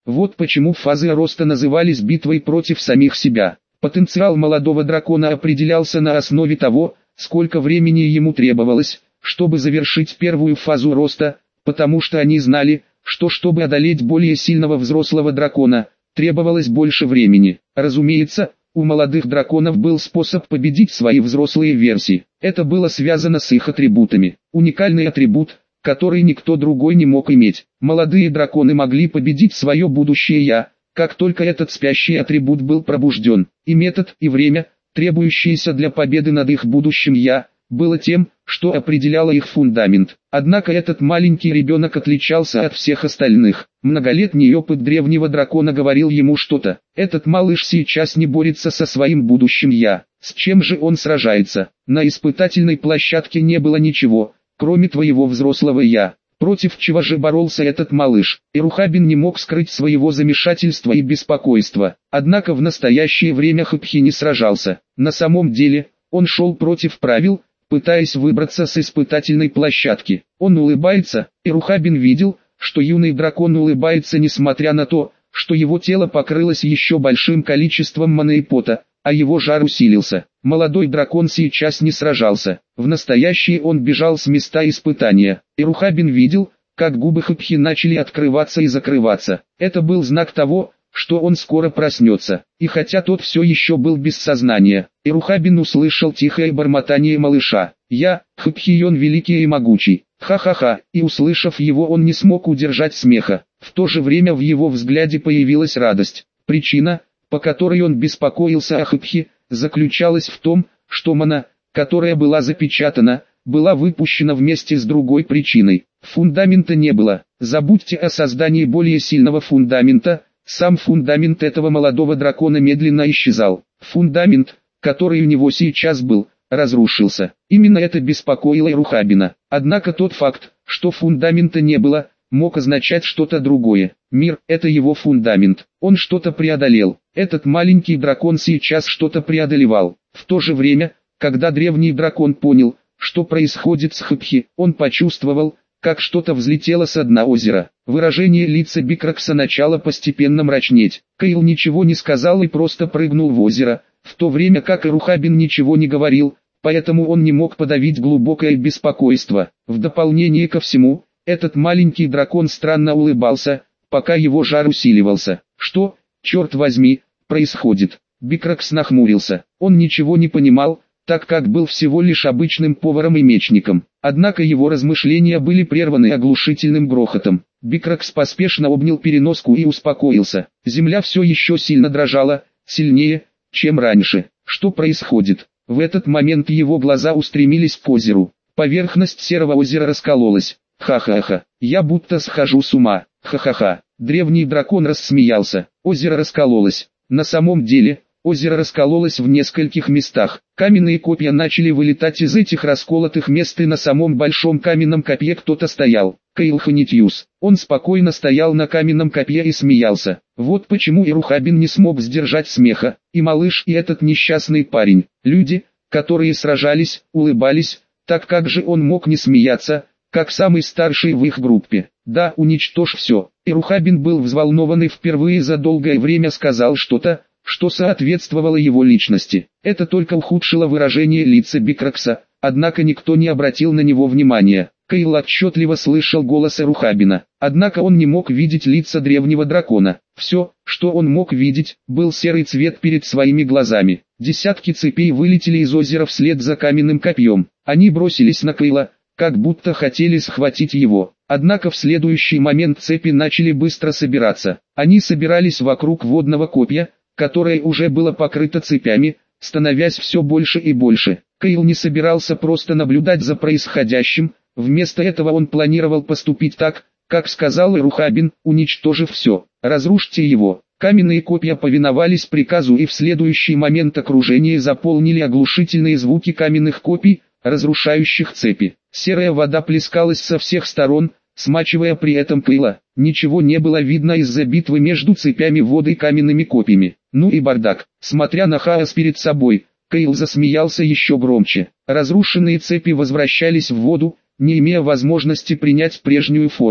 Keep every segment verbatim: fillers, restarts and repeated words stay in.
Вот почему фазы роста назывались битвой против самих себя. Потенциал молодого дракона определялся на основе того, сколько времени ему требовалось, чтобы завершить первую фазу роста, потому что они знали, что чтобы одолеть более сильного взрослого дракона, требовалось больше времени. Разумеется, у молодых драконов был способ победить свои взрослые версии. Это было связано с их атрибутами. Уникальный атрибут, который никто другой не мог иметь. Молодые драконы могли победить свое будущее «я», как только этот спящий атрибут был пробужден. И метод, и время, требующиеся для победы над их будущим «я», было тем, что определяло их фундамент. Однако этот маленький ребенок отличался от всех остальных. Многолетний опыт древнего дракона говорил ему что-то. Этот малыш сейчас не борется со своим будущим «я». С чем же он сражается? На испытательной площадке не было ничего, кроме твоего взрослого «я». Против чего же боролся этот малыш? Ирухабин не мог скрыть своего замешательства и беспокойства. Однако в настоящее время Хэпхи не сражался. На самом деле, он шел против правил, пытаясь выбраться с испытательной площадки. Он улыбается, Ирухабин видел, что юный дракон улыбается несмотря на то, что его тело покрылось еще большим количеством маны и пота, а его жар усилился. Молодой дракон сейчас не сражался. В настоящее он бежал с места испытания. Ирухабин видел, как губы Хэпхи начали открываться и закрываться. Это был знак того, что он скоро проснется. И хотя тот все еще был без сознания, Ирухабин услышал тихое бормотание малыша. «Я, Хэпхион великий и могучий, ха-ха-ха», и услышав его он не смог удержать смеха. В то же время в его взгляде появилась радость. Причина, по которой он беспокоился о Хэпхи, заключалась в том, что мана, которая была запечатана, была выпущена вместе с другой причиной. Фундамента не было. Забудьте о создании более сильного фундамента. Сам фундамент этого молодого дракона медленно исчезал. Фундамент, который у него сейчас был, разрушился. Именно это беспокоило Ирухабина. Однако тот факт, что фундамента не было, мог означать что-то другое. Мир – это его фундамент. Он что-то преодолел. Этот маленький дракон сейчас что-то преодолевал. В то же время, когда древний дракон понял, что происходит с Хэпхи, он почувствовал, как что-то взлетело с дна озера. Выражение лица Бикракса начало постепенно мрачнеть. Кайл ничего не сказал и просто прыгнул в озеро, в то время как Ирухабин ничего не говорил, поэтому он не мог подавить глубокое беспокойство. В дополнение ко всему, этот маленький дракон странно улыбался, пока его жар усиливался. Что, черт возьми, происходит? Бикракс нахмурился. Он ничего не понимал, так как был всего лишь обычным поваром и мечником. Однако его размышления были прерваны оглушительным грохотом. Бикракс поспешно обнял переноску и успокоился. Земля все еще сильно дрожала, сильнее, чем раньше. Что происходит? В этот момент его глаза устремились к озеру. Поверхность серого озера раскололась. Ха-ха-ха, я будто схожу с ума. Ха-ха-ха. Древний дракон рассмеялся. Озеро раскололось. На самом деле, озеро раскололось в нескольких местах. Каменные копья начали вылетать из этих расколотых мест, и на самом большом каменном копье кто-то стоял. Кайл Ханитьюс. Он спокойно стоял на каменном копье и смеялся. Вот почему Ирухабин не смог сдержать смеха. И малыш, и этот несчастный парень. Люди, которые сражались, улыбались. Так как же он мог не смеяться, как самый старший в их группе? Да, уничтожь все. Ирухабин был взволнован и впервые за долгое время сказал что-то, что соответствовало его личности. Это только ухудшило выражение лица Бикракса, однако никто не обратил на него внимания. Кайл отчетливо слышал голос Ирухабина, однако он не мог видеть лица древнего дракона. Все, что он мог видеть, был серый цвет перед своими глазами. Десятки цепей вылетели из озера вслед за каменным копьем. Они бросились на Кайла, как будто хотели схватить его. Однако в следующий момент цепи начали быстро собираться. Они собирались вокруг водного копья, которое уже было покрыто цепями, становясь все больше и больше. Кайл не собирался просто наблюдать за происходящим, вместо этого он планировал поступить так, как сказал Ирухабин, уничтожив все. Разрушьте его. Каменные копья повиновались приказу, и в следующий момент окружение заполнили оглушительные звуки каменных копий, разрушающих цепи. Серая вода плескалась со всех сторон, смачивая при этом Кайла. Ничего не было видно из-за битвы между цепями воды и каменными копьями. Ну и бардак. Смотря на хаос перед собой, Кайл засмеялся еще громче. Разрушенные цепи возвращались в воду, не имея возможности принять прежнюю форму.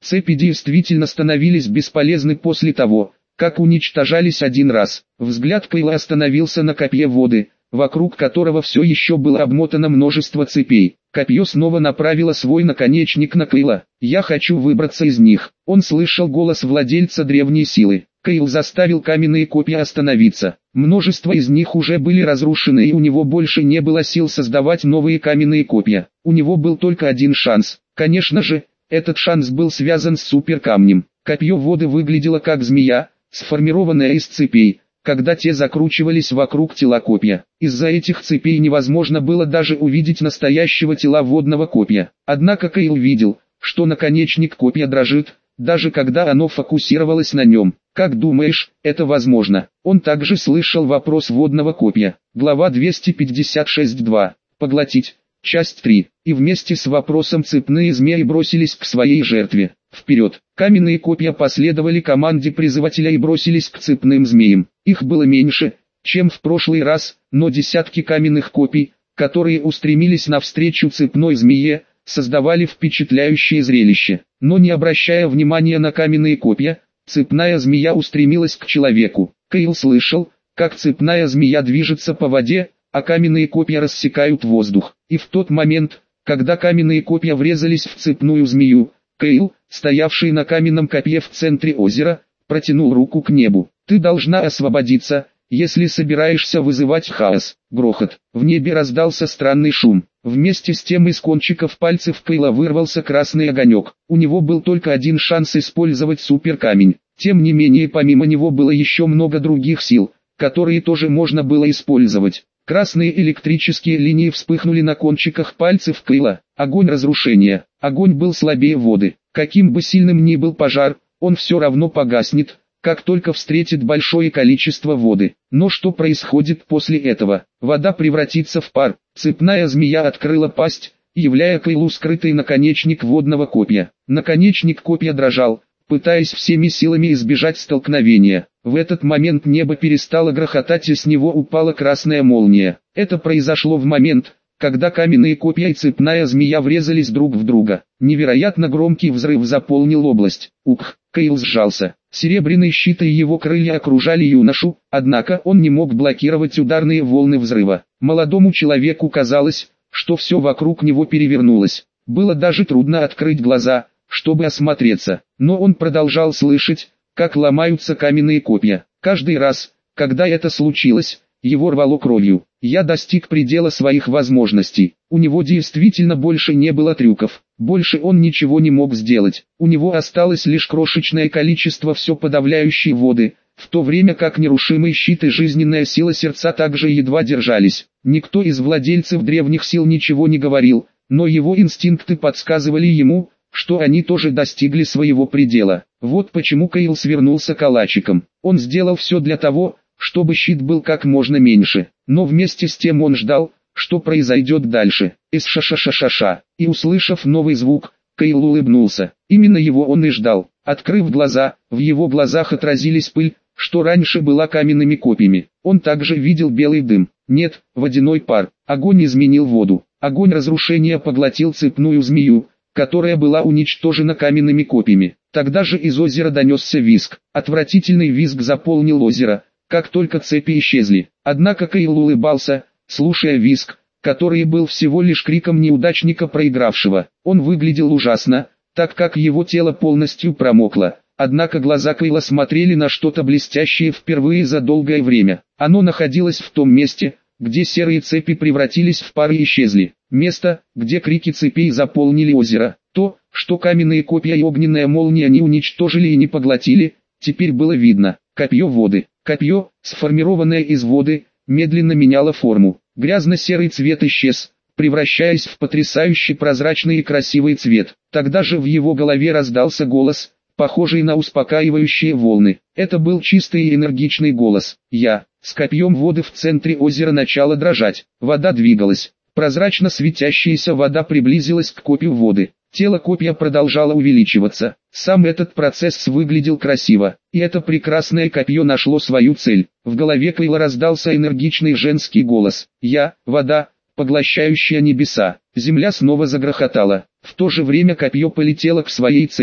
Цепи действительно становились бесполезны после того, как уничтожались один раз. Взгляд Кайла остановился на копье воды, вокруг которого все еще было обмотано множество цепей. Копье снова направило свой наконечник на Кайла. «Я хочу выбраться из них». Он слышал голос владельца древней силы. Кайл заставил каменные копья остановиться. Множество из них уже были разрушены, и у него больше не было сил создавать новые каменные копья. У него был только один шанс. Конечно же, этот шанс был связан с суперкамнем. Копье воды выглядело как змея, сформированная из цепей, когда те закручивались вокруг тела копья. Из-за этих цепей невозможно было даже увидеть настоящего тела водного копья. Однако Кайл видел, что наконечник копья дрожит, даже когда оно фокусировалось на нем. «Как думаешь, это возможно?» Он также слышал вопрос водного копья. Глава двести пятьдесят шесть два. Поглотить. Часть три. И вместе с вопросом цепные змеи бросились к своей жертве. Вперед! Каменные копья последовали команде призывателя и бросились к цепным змеям. Их было меньше, чем в прошлый раз, но десятки каменных копий, которые устремились навстречу цепной змее, создавали впечатляющее зрелище. Но не обращая внимания на каменные копья, цепная змея устремилась к человеку. Кайл слышал, как цепная змея движется по воде, а каменные копья рассекают воздух. И в тот момент, когда каменные копья врезались в цепную змею, Кайл, стоявший на каменном копье в центре озера, протянул руку к небу. «Ты должна освободиться, если собираешься вызывать хаос». Грохот. В небе раздался странный шум. Вместе с тем из кончиков пальцев Кайла вырвался красный огонек. У него был только один шанс использовать суперкамень. Тем не менее, помимо него было еще много других сил, которые тоже можно было использовать. Красные электрические линии вспыхнули на кончиках пальцев Кайла. Огонь разрушения. Огонь был слабее воды. Каким бы сильным ни был пожар, он все равно погаснет, как только встретит большое количество воды. Но что происходит после этого? Вода превратится в пар. Цепная змея открыла пасть, являя Кайлу скрытый наконечник водного копья. Наконечник копья дрожал, пытаясь всеми силами избежать столкновения. В этот момент небо перестало грохотать, и с него упала красная молния. Это произошло в момент, когда каменные копья и цепная змея врезались друг в друга. Невероятно громкий взрыв заполнил область. Ух, Кайл сжался. Серебряный щит и его крылья окружали юношу, однако он не мог блокировать ударные волны взрыва. Молодому человеку казалось, что все вокруг него перевернулось. Было даже трудно открыть глаза, чтобы осмотреться, но он продолжал слышать, как ломаются каменные копья. Каждый раз, когда это случилось, его рвало кровью. Я достиг предела своих возможностей. У него действительно больше не было трюков. Больше он ничего не мог сделать. У него осталось лишь крошечное количество все подавляющей воды, в то время как нерушимый щит и жизненная сила сердца также едва держались. Никто из владельцев древних сил ничего не говорил, но его инстинкты подсказывали ему, что они тоже достигли своего предела. Вот почему Кайл свернулся калачиком. Он сделал все для того, чтобы щит был как можно меньше, но вместе с тем он ждал, что произойдет дальше. Эс-ша-ша-ша-ша-ша. И услышав новый звук, Кайл улыбнулся. Именно его он и ждал. Открыв глаза, в его глазах отразились пыль, что раньше была каменными копьями. Он также видел белый дым. Нет, водяной пар. Огонь изменил воду. Огонь разрушения поглотил цепную змею, которая была уничтожена каменными копьями. Тогда же из озера донесся визг. Отвратительный визг заполнил озеро, как только цепи исчезли. Однако Кайл улыбался, слушая визг, который был всего лишь криком неудачника проигравшего. Он выглядел ужасно, так как его тело полностью промокло. Однако глаза Кайла смотрели на что-то блестящее впервые за долгое время. Оно находилось в том месте, где серые цепи превратились в пары и исчезли. Место, где крики цепей заполнили озеро. То, что каменные копья и огненная молния не уничтожили и не поглотили, теперь было видно. Копье воды. Копье, сформированное из воды, медленно меняло форму. Грязно-серый цвет исчез, превращаясь в потрясающе прозрачный и красивый цвет. Тогда же в его голове раздался голос, похожий на успокаивающие волны. Это был чистый и энергичный голос. Я, с копьем воды в центре озера, начала дрожать. Вода двигалась. Прозрачно светящаяся вода приблизилась к копью воды. Тело копья продолжало увеличиваться. Сам этот процесс выглядел красиво, и это прекрасное копье нашло свою цель. В голове Кайла раздался энергичный женский голос. «Я, вода, поглощающая небеса». Земля снова загрохотала. В то же время копье полетело к своей цели.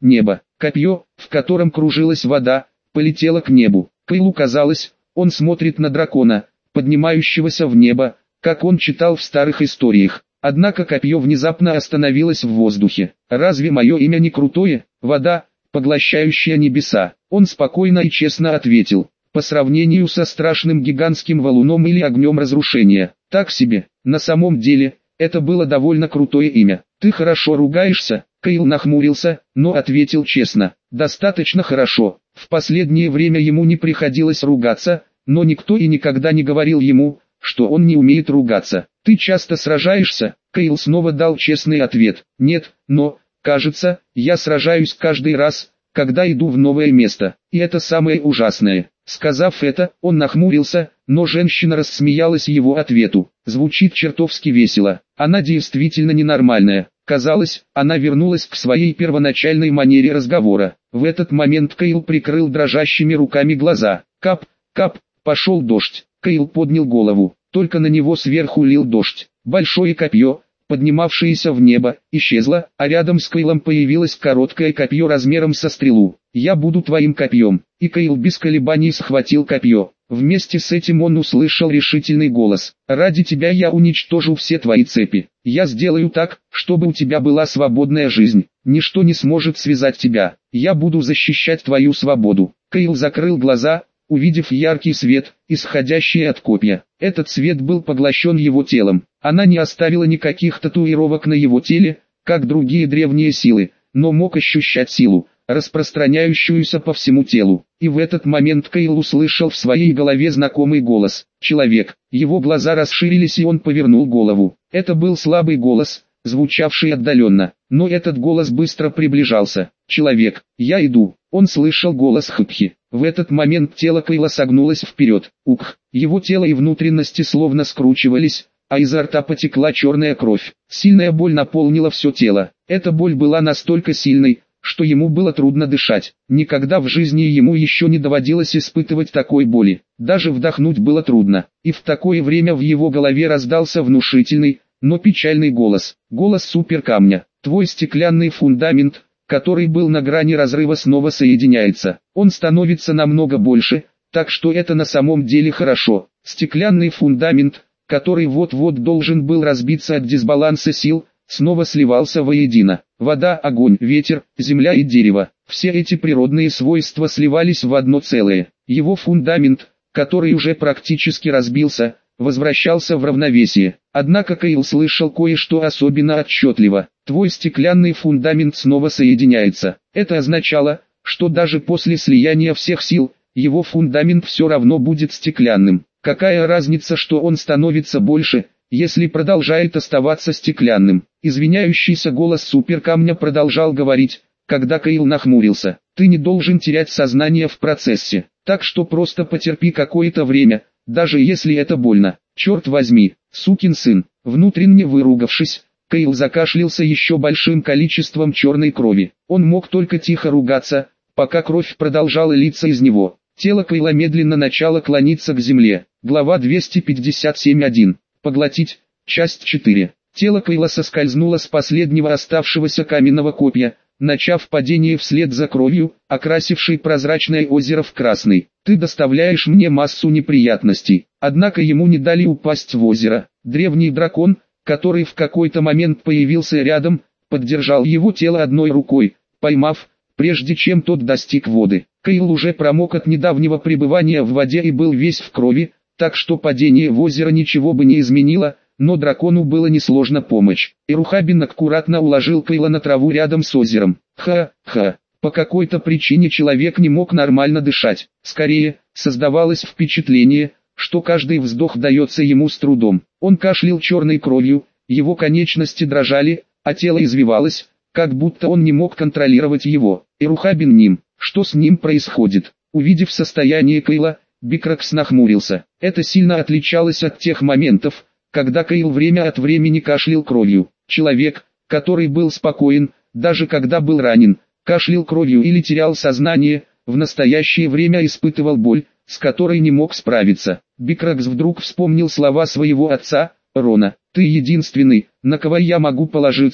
Небо. Копье, в котором кружилась вода, полетело к небу. Кайлу казалось, он смотрит на дракона, поднимающегося в небо, как он читал в старых историях. Однако копье внезапно остановилось в воздухе. «Разве мое имя не крутое? Вода, поглощающая небеса?» Он спокойно и честно ответил. «По сравнению со страшным гигантским валуном или огнем разрушения, так себе. На самом деле, это было довольно крутое имя. Ты хорошо ругаешься?» Кайл нахмурился, но ответил честно. «Достаточно хорошо». В последнее время ему не приходилось ругаться, но никто и никогда не говорил ему, что он не умеет ругаться. «Ты часто сражаешься?» Кайл снова дал честный ответ. «Нет, но, кажется, я сражаюсь каждый раз, когда иду в новое место, и это самое ужасное». Сказав это, он нахмурился, но женщина рассмеялась его ответу. Звучит чертовски весело. Она действительно ненормальная. Казалось, она вернулась к своей первоначальной манере разговора. В этот момент Кайл прикрыл дрожащими руками глаза. Кап, кап, пошел дождь. Кайл поднял голову. Только на него сверху лил дождь. Большое копье, поднимавшееся в небо, исчезло, а рядом с Кайлом появилось короткое копье размером со стрелу. «Я буду твоим копьем». И Кайл без колебаний схватил копье. Вместе с этим он услышал решительный голос. «Ради тебя я уничтожу все твои цепи. Я сделаю так, чтобы у тебя была свободная жизнь. Ничто не сможет связать тебя. Я буду защищать твою свободу». Кайл закрыл глаза, увидев яркий свет, исходящий от копья. Этот свет был поглощен его телом. Она не оставила никаких татуировок на его теле, как другие древние силы, но мог ощущать силу, распространяющуюся по всему телу. И в этот момент Кайл услышал в своей голове знакомый голос. «Человек». Его глаза расширились, и он повернул голову. Это был слабый голос, звучавший отдаленно, но этот голос быстро приближался. «Человек, я иду». Он слышал голос Хыпхи. В этот момент тело Кайла согнулось вперед. Ух, его тело и внутренности словно скручивались, а изо рта потекла черная кровь. Сильная боль наполнила все тело. Эта боль была настолько сильной, что ему было трудно дышать. Никогда в жизни ему еще не доводилось испытывать такой боли. Даже вдохнуть было трудно. И в такое время в его голове раздался внушительный, но печальный голос. Голос суперкамня. «Твой стеклянный фундамент, который был на грани разрыва, снова соединяется. Он становится намного больше, так что это на самом деле хорошо. Стеклянный фундамент, который вот-вот должен был разбиться от дисбаланса сил, снова сливался воедино. Вода, огонь, ветер, земля и дерево. Все эти природные свойства сливались в одно целое. Его фундамент, который уже практически разбился, возвращался в равновесие. Однако Кайл слышал кое-что особенно отчетливо. «Твой стеклянный фундамент снова соединяется». Это означало, что даже после слияния всех сил, его фундамент все равно будет стеклянным. Какая разница, что он становится больше, если продолжает оставаться стеклянным? Извиняющийся голос суперкамня продолжал говорить, когда Кайл нахмурился. «Ты не должен терять сознание в процессе, так что просто потерпи какое-то время, даже если это больно. Черт возьми, сукин сын». Внутренне выругавшись, Кайл закашлялся еще большим количеством черной крови. Он мог только тихо ругаться, пока кровь продолжала литься из него. Тело Кайла медленно начало клониться к земле. Глава двести пятьдесят семь один. Поглотить. Часть четыре. Тело Кайла соскользнуло с последнего оставшегося каменного копья, начав падение вслед за кровью, окрасившей прозрачное озеро в красный. «Ты доставляешь мне массу неприятностей». Однако ему не дали упасть в озеро. Древний дракон, который в какой-то момент появился рядом, поддержал его тело одной рукой, поймав, прежде чем тот достиг воды. Кайл уже промок от недавнего пребывания в воде и был весь в крови, так что падение в озеро ничего бы не изменило, но дракону было несложно помочь. Ирухабин аккуратно уложил Кайла на траву рядом с озером. Ха-ха. По какой-то причине человек не мог нормально дышать. Скорее, создавалось впечатление, что каждый вздох дается ему с трудом. Он кашлял черной кровью, его конечности дрожали, а тело извивалось, как будто он не мог контролировать его. Ирухабин ним. Что с ним происходит? Увидев состояние Кайла, Бикракс нахмурился. Это сильно отличалось от тех моментов, когда Кайл время от времени кашлял кровью. Человек, который был спокоен, даже когда был ранен, кашлял кровью или терял сознание, в настоящее время испытывал боль, с которой не мог справиться. Бикракс вдруг вспомнил слова своего отца, Рона. «Ты единственный, на кого я могу положиться,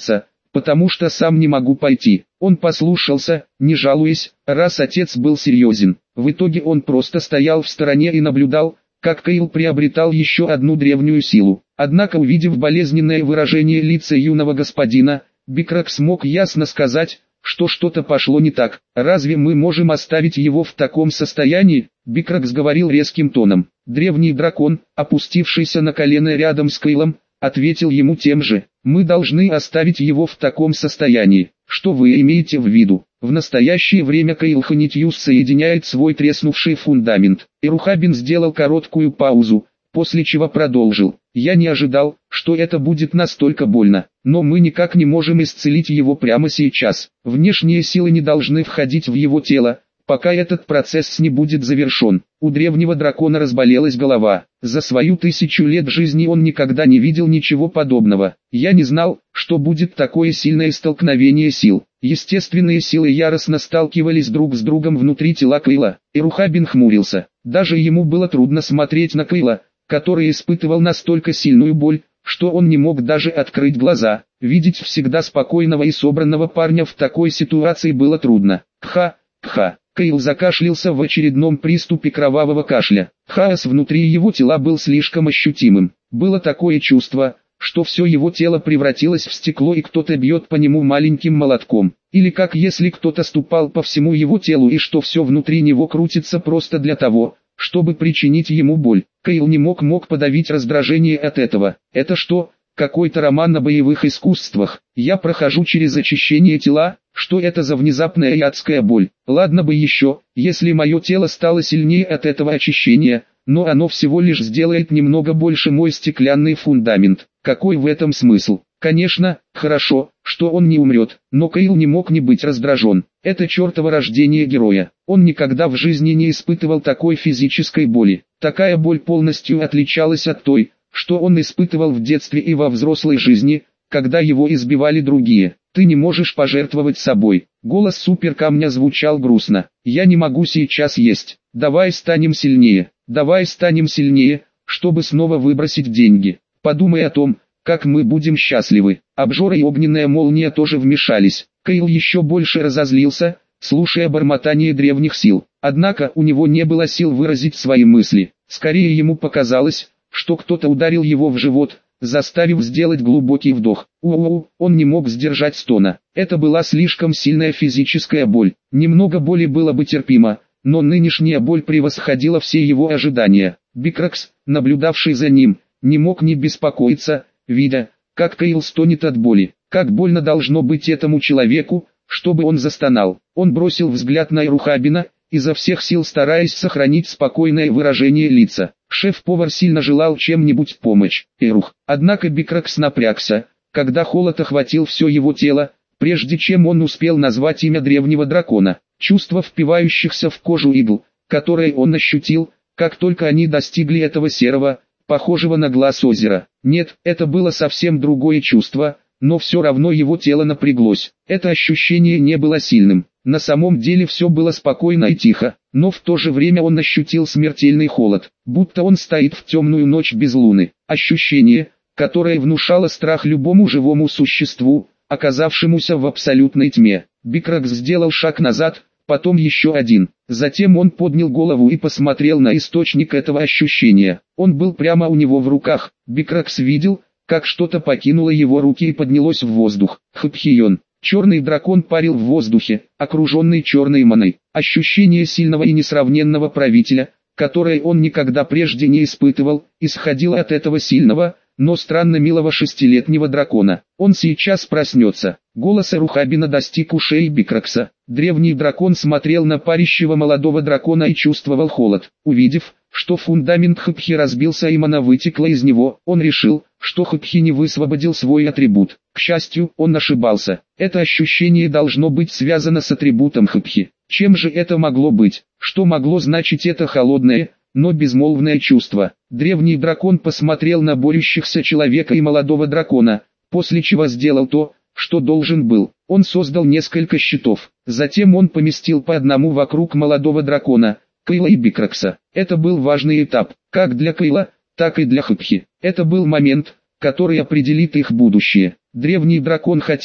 потому что сам не могу пойти. Он послушался, не жалуясь, раз отец был серьезен. В итоге он просто стоял в стороне и наблюдал, как Кайл приобретал еще одну древнюю силу. Однако, увидев болезненное выражение лица юного господина, Бикрак смог ясно сказать, что что-то пошло не так. «Разве мы можем оставить его в таком состоянии?» Бикрак говорил резким тоном. Древний дракон, опустившийся на колено рядом с Кайлом, ответил ему тем же. «Мы должны оставить его в таком состоянии». «Что вы имеете в виду?» В настоящее время Кайл Ханитьюс соединяет свой треснувший фундамент. Эрухабин сделал короткую паузу, после чего продолжил. «Я не ожидал, что это будет настолько больно, но мы никак не можем исцелить его прямо сейчас. Внешние силы не должны входить в его тело, пока этот процесс не будет завершен». У древнего дракона разболелась голова. За свою тысячу лет жизни он никогда не видел ничего подобного. «Я не знал, что будет такое сильное столкновение сил». Естественные силы яростно сталкивались друг с другом внутри тела Кайла. Эрухабин хмурился. Даже ему было трудно смотреть на Кайла, который испытывал настолько сильную боль, что он не мог даже открыть глаза. Видеть всегда спокойного и собранного парня в такой ситуации было трудно. «Кха, кха». Кайл закашлялся в очередном приступе кровавого кашля. Хаос внутри его тела был слишком ощутимым. Было такое чувство, что все его тело превратилось в стекло и кто-то бьет по нему маленьким молотком. Или как если кто-то ступал по всему его телу и что все внутри него крутится просто для того, чтобы причинить ему боль. Кайл не мог мог подавить раздражение от этого. «Это что, какой-то роман на боевых искусствах? Я прохожу через очищение тела? Что это за внезапная и адская боль? Ладно бы еще, если мое тело стало сильнее от этого очищения, но оно всего лишь сделает немного больше мой стеклянный фундамент. Какой в этом смысл?» Конечно, хорошо, что он не умрет, но Кайл не мог не быть раздражен. Это чертово рождение героя. Он никогда в жизни не испытывал такой физической боли. Такая боль полностью отличалась от той, что он испытывал в детстве и во взрослой жизни, когда его избивали другие. «Ты не можешь пожертвовать собой». Голос суперкамня звучал грустно. «Я не могу сейчас есть. Давай станем сильнее. Давай станем сильнее, чтобы снова выбросить деньги. Подумай о том, как мы будем счастливы». Обжора и огненная молния тоже вмешались. Кайл еще больше разозлился, слушая бормотание древних сил. Однако у него не было сил выразить свои мысли. Скорее ему показалось, что кто-то ударил его в живот, заставив сделать глубокий вдох. У-у-у, он не мог сдержать стона. Это была слишком сильная физическая боль. Немного боли было бы терпимо, но нынешняя боль превосходила все его ожидания. Бикракс, наблюдавший за ним, не мог не беспокоиться, видя, как Кайл стонет от боли. Как больно должно быть этому человеку, чтобы он застонал. Он бросил взгляд на Эрухабина, изо всех сил стараясь сохранить спокойное выражение лица. Шеф-повар сильно желал чем-нибудь помочь Эрух. Однако Бикракс напрягся, когда холод охватил все его тело, прежде чем он успел назвать имя древнего дракона. Чувство впивающихся в кожу игл, которые он ощутил, как только они достигли этого серого, похожего на глаз озера. Нет, это было совсем другое чувство, но все равно его тело напряглось. Это ощущение не было сильным. На самом деле все было спокойно и тихо, но в то же время он ощутил смертельный холод, будто он стоит в темную ночь без луны. Ощущение, которое внушало страх любому живому существу, оказавшемуся в абсолютной тьме. Бикракс сделал шаг назад, потом еще один. Затем он поднял голову и посмотрел на источник этого ощущения. Он был прямо у него в руках. Бикракс видел, как что-то покинуло его руки и поднялось в воздух. Хапхион. Черный дракон парил в воздухе, окруженный черной маной. Ощущение сильного и несравненного правителя, которое он никогда прежде не испытывал, исходило от этого сильного, но странно милого шестилетнего дракона. Он сейчас проснется. Голос Эрухабина достиг ушей Бикракса. Древний дракон смотрел на парящего молодого дракона и чувствовал холод. Увидев, что фундамент Хапхи разбился и мана вытекла из него, он решил, что Хапхи не высвободил свой атрибут. К счастью, он ошибался. Это ощущение должно быть связано с атрибутом Хапхи. Чем же это могло быть? Что могло значить это холодное, но безмолвное чувство? Древний дракон посмотрел на борющихся человека и молодого дракона, после чего сделал то, что должен был. Он создал несколько щитов. Затем он поместил по одному вокруг молодого дракона, Кайла и Бикракса. Это был важный этап, как для Кайла, так и для Хапхи. Это был момент, который определит их будущее. Древний дракон хотел,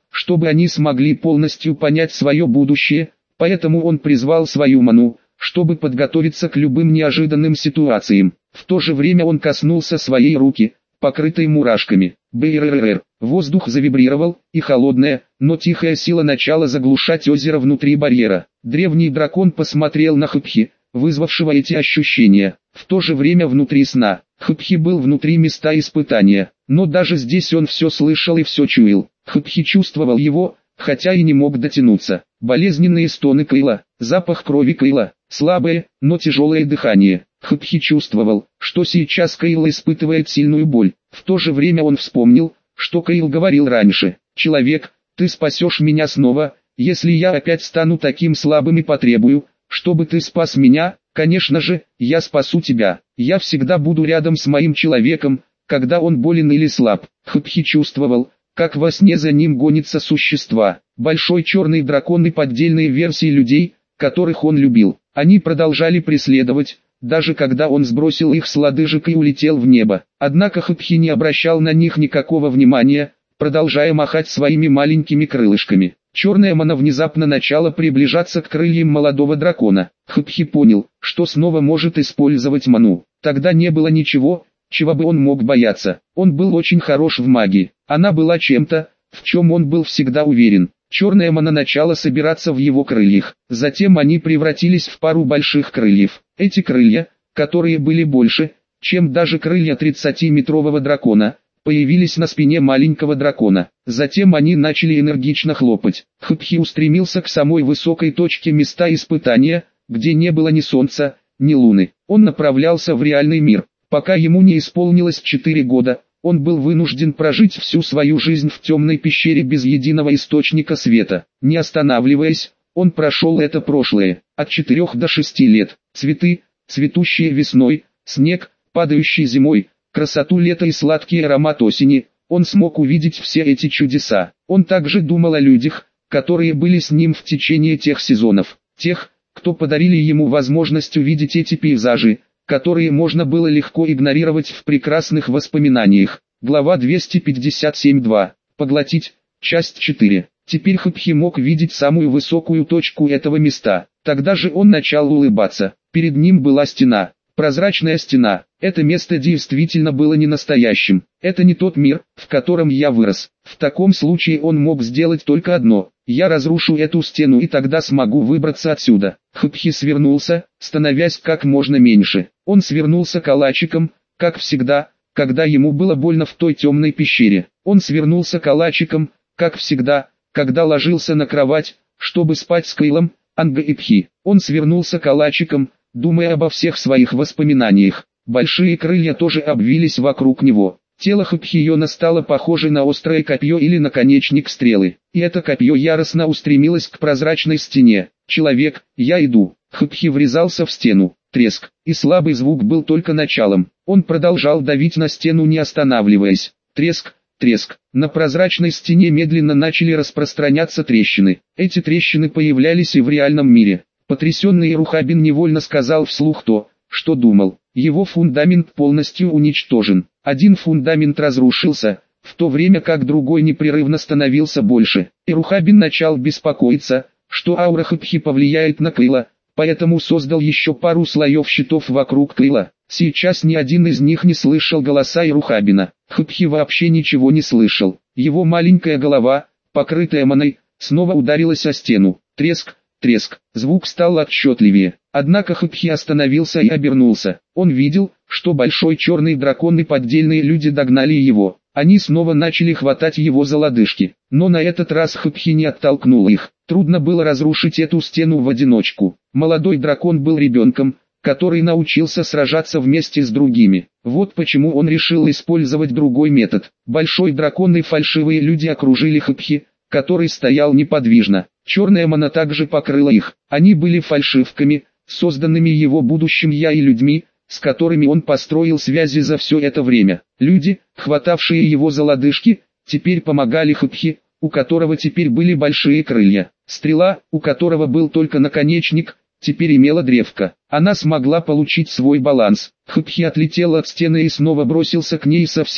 чтобы они смогли полностью понять свое будущее, поэтому он призвал свою ману, чтобы подготовиться к любым неожиданным ситуациям. В то же время он коснулся своей руки, покрытой мурашками. Брррр. Воздух завибрировал, и холодная, но тихая сила начала заглушать озеро внутри барьера. Древний дракон посмотрел на Хопхи, вызвавшего эти ощущения. В то же время внутри сна, Хопхи был внутри места испытания, но даже здесь он все слышал и все чуял. Хопхи чувствовал его, хотя и не мог дотянуться. Болезненные стоны Кейла, запах крови Кейла, слабое, но тяжелое дыхание. Хопхи чувствовал, что сейчас Кейл испытывает сильную боль. В то же время он вспомнил, что Кейл говорил раньше: «Человек, ты спасешь меня снова, если я опять стану таким слабым и потребую, чтобы ты спас меня. Конечно же, я спасу тебя. Я всегда буду рядом с моим человеком, когда он болен или слаб». Хопхи чувствовал, как во сне за ним гонятся существа, большой черный дракон и поддельные версии людей, которых он любил. Они продолжали преследовать, даже когда он сбросил их с лодыжек и улетел в небо. Однако Хопхи не обращал на них никакого внимания, продолжая махать своими маленькими крылышками. Черная мана внезапно начала приближаться к крыльям молодого дракона. Хопхи понял, что снова может использовать ману. Тогда не было ничего, чего бы он мог бояться. Он был очень хорош в магии. Она была чем-то, в чем он был всегда уверен. Черная мана начала собираться в его крыльях. Затем они превратились в пару больших крыльев. Эти крылья, которые были больше, чем даже крылья тридцатиметрового дракона, появились на спине маленького дракона. Затем они начали энергично хлопать. Хопхи устремился к самой высокой точке места испытания, где не было ни солнца, ни луны. Он направлялся в реальный мир. Пока ему не исполнилось четыре года, он был вынужден прожить всю свою жизнь в темной пещере без единого источника света. Не останавливаясь, он прошел это прошлое, от четырёх до шести лет. Цветы, цветущие весной, снег, падающий зимой, красоту лета и сладкий аромат осени. Он смог увидеть все эти чудеса. Он также думал о людях, которые были с ним в течение тех сезонов. Тех, кто подарили ему возможность увидеть эти пейзажи, которые можно было легко игнорировать в прекрасных воспоминаниях. Глава двести пятьдесят семь два. Поглотить. Часть четыре. Теперь Хопхи мог видеть самую высокую точку этого места. Тогда же он начал улыбаться. Перед ним была стена. Прозрачная стена. Это место действительно было не настоящим. Это не тот мир, в котором я вырос. В таком случае он мог сделать только одно. Я разрушу эту стену и тогда смогу выбраться отсюда. Хопхи свернулся, становясь как можно меньше. Он свернулся калачиком, как всегда, когда ему было больно в той темной пещере. Он свернулся калачиком, как всегда, когда ложился на кровать, чтобы спать с Кейлом, Анга и Пхи. Он свернулся калачиком, думая обо всех своих воспоминаниях. Большие крылья тоже обвились вокруг него. Тело Хопхийона стало похоже на острое копье или наконечник стрелы. И это копье яростно устремилось к прозрачной стене. «Человек, я иду». Хопхи врезался в стену. Треск. И слабый звук был только началом. Он продолжал давить на стену, не останавливаясь. Треск, треск. На прозрачной стене медленно начали распространяться трещины. Эти трещины появлялись и в реальном мире. Потрясенный Рухабин невольно сказал вслух то, что думал. Его фундамент полностью уничтожен. Один фундамент разрушился, в то время как другой непрерывно становился больше. И Рухабин начал беспокоиться, что аура Хопхи повлияет на Кейла, поэтому создал еще пару слоев щитов вокруг Кейла. Сейчас ни один из них не слышал голоса Ирухабина. Хопхи вообще ничего не слышал. Его маленькая голова, покрытая маной, снова ударилась о стену. Треск, треск. Звук стал отчетливее. Однако Хопхи остановился и обернулся. Он видел, что большой черный дракон и поддельные люди догнали его. Они снова начали хватать его за лодыжки. Но на этот раз Хопхи не оттолкнул их. Трудно было разрушить эту стену в одиночку. Молодой дракон был ребенком, который научился сражаться вместе с другими. Вот почему он решил использовать другой метод. Большой дракон и фальшивые люди окружили Хопхи, который стоял неподвижно. Черная мана также покрыла их. Они были фальшивками, созданными его будущим я и людьми, с которыми он построил связи за все это время. Люди, хватавшие его за лодыжки, теперь помогали Хопхи, у которого теперь были большие крылья. Стрела, у которого был только наконечник, теперь имела древко. Она смогла получить свой баланс. Хопхи отлетел от стены и снова бросился к ней со всем,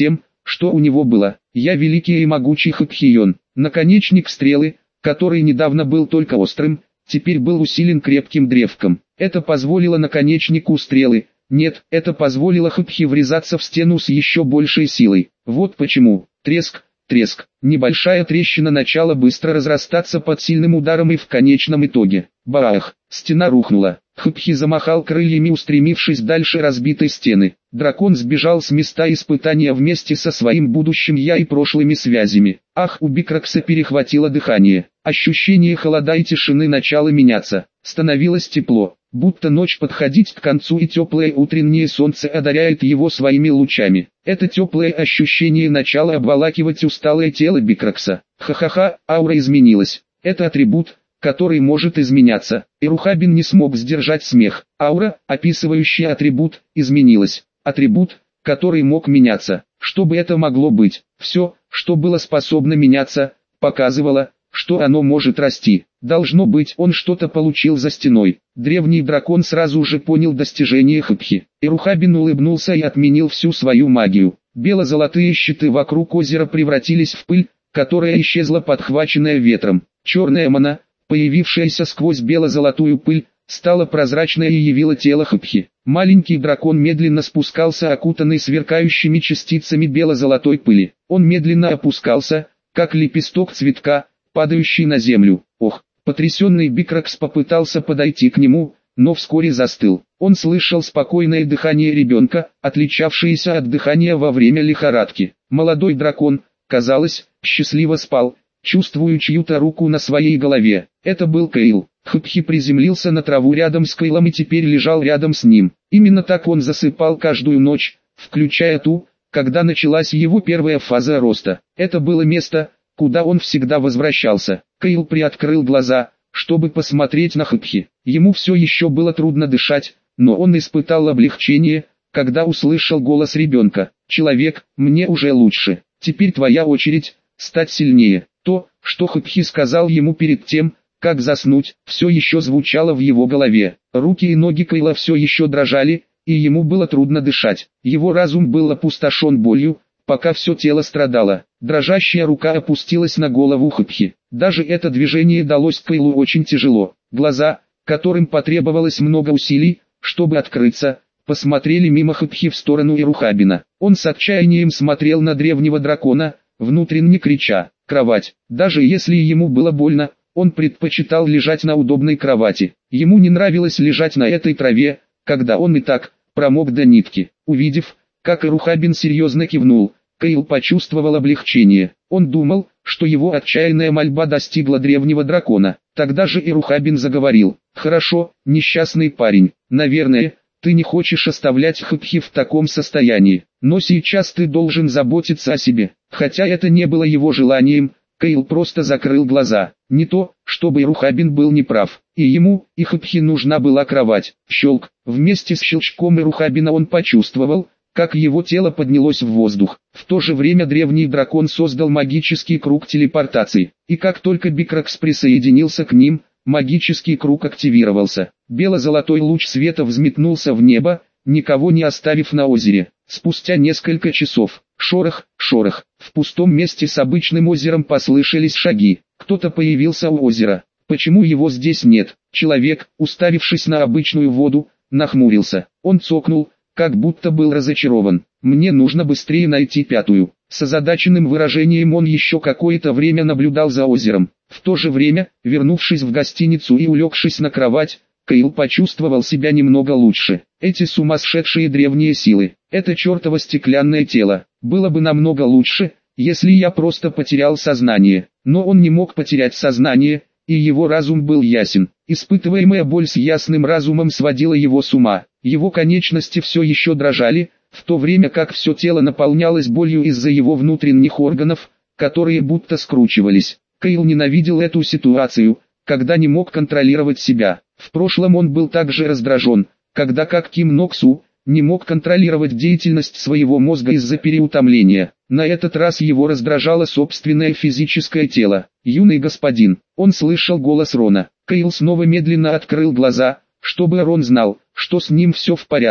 что у него было. Я великий и могучий Хапхион. Наконечник стрелы, который недавно был только острым, теперь был усилен крепким древком. Это позволило наконечнику стрелы, нет, это позволило Хапхи врезаться в стену с еще большей силой. Вот почему. Треск, треск. Небольшая трещина начала быстро разрастаться под сильным ударом и в конечном итоге. Баах! Стена рухнула. Хапхи замахал крыльями, устремившись дальше разбитой стены. Дракон сбежал с места испытания вместе со своим будущим я и прошлыми связями. Ах, у Бикракса перехватило дыхание. Ощущение холода и тишины начало меняться. Становилось тепло, будто ночь подходить к концу и теплое утреннее солнце одаряет его своими лучами. Это теплое ощущение начало обволакивать усталое тело Бикракса. Ха-ха-ха, аура изменилась. Это атрибут, который может изменяться. И Рухабин не смог сдержать смех. Аура, описывающая атрибут, изменилась. Атрибут, который мог меняться. Что бы это могло быть? Все, что было способно меняться, показывало, что оно может расти. Должно быть, он что-то получил за стеной. Древний дракон сразу же понял достижение Хапхи. И Рухабин улыбнулся и отменил всю свою магию. Бело-золотые щиты вокруг озера превратились в пыль, которая исчезла, подхваченная ветром. Черная мана, появившаяся сквозь бело-золотую пыль, стала прозрачной и явила тело Хапхи. Маленький дракон медленно спускался, окутанный сверкающими частицами бело-золотой пыли. Он медленно опускался, как лепесток цветка, падающий на землю. Ох, потрясенный Бикракс попытался подойти к нему, но вскоре застыл. Он слышал спокойное дыхание ребенка, отличавшееся от дыхания во время лихорадки. Молодой дракон, казалось, счастливо спал, чувствуя чью-то руку на своей голове. Это был Кейл. Хапхи приземлился на траву рядом с Кейлом и теперь лежал рядом с ним. Именно так он засыпал каждую ночь, включая ту, когда началась его первая фаза роста. Это было место, куда он всегда возвращался. Кейл приоткрыл глаза, чтобы посмотреть на Хапхи. Ему все еще было трудно дышать, но он испытал облегчение, когда услышал голос ребенка. «Человек, мне уже лучше. Теперь твоя очередь стать сильнее». То, что Хапхи сказал ему перед тем, как заснуть, все еще звучало в его голове. Руки и ноги Кейла все еще дрожали, и ему было трудно дышать. Его разум был опустошен болью, пока все тело страдало. Дрожащая рука опустилась на голову Хапхи. Даже это движение далось Кейлу очень тяжело. Глаза, которым потребовалось много усилий, чтобы открыться, посмотрели мимо Хапхи в сторону Ирухабина. Он с отчаянием смотрел на древнего дракона, внутренне крича: «Кровать!». Даже если ему было больно, он предпочитал лежать на удобной кровати. Ему не нравилось лежать на этой траве, когда он и так промок до нитки. Увидев, как Ирухабин серьезно кивнул, Кейл почувствовал облегчение. Он думал, что его отчаянная мольба достигла древнего дракона. Тогда же Ирухабин заговорил: «Хорошо, несчастный парень, наверное, ты не хочешь оставлять Хапхи в таком состоянии, но сейчас ты должен заботиться о себе». Хотя это не было его желанием, Кейл просто закрыл глаза. Не то, чтобы Ирухабин был неправ. И ему, и Хапхи нужна была кровать. Щелк. Вместе с щелчком Ирухабина он почувствовал, как его тело поднялось в воздух. В то же время древний дракон создал магический круг телепортации. И как только Бикракс присоединился к ним, магический круг активировался. Бело-золотой луч света взметнулся в небо, никого не оставив на озере. Спустя несколько часов, шорох, шорох, в пустом месте с обычным озером послышались шаги. Кто-то появился у озера. Почему его здесь нет? Человек, уставившись на обычную воду, нахмурился. Он цокнул, как будто был разочарован. «Мне нужно быстрее найти пятую». С озадаченным выражением он еще какое-то время наблюдал за озером. В то же время, вернувшись в гостиницу и улегшись на кровать, Кейл почувствовал себя немного лучше. Эти сумасшедшие древние силы, это чертово стеклянное тело. Было бы намного лучше, если я просто потерял сознание. Но он не мог потерять сознание, и его разум был ясен. Испытываемая боль с ясным разумом сводила его с ума. Его конечности все еще дрожали, в то время как все тело наполнялось болью из-за его внутренних органов, которые будто скручивались. Кейл ненавидел эту ситуацию, когда не мог контролировать себя. В прошлом он был также раздражен, когда как Ким Ноксу, не мог контролировать деятельность своего мозга из-за переутомления. На этот раз его раздражало собственное физическое тело. «Юный господин», он слышал голос Рона. Кейл снова медленно открыл глаза, чтобы Рон знал, что с ним все в порядке.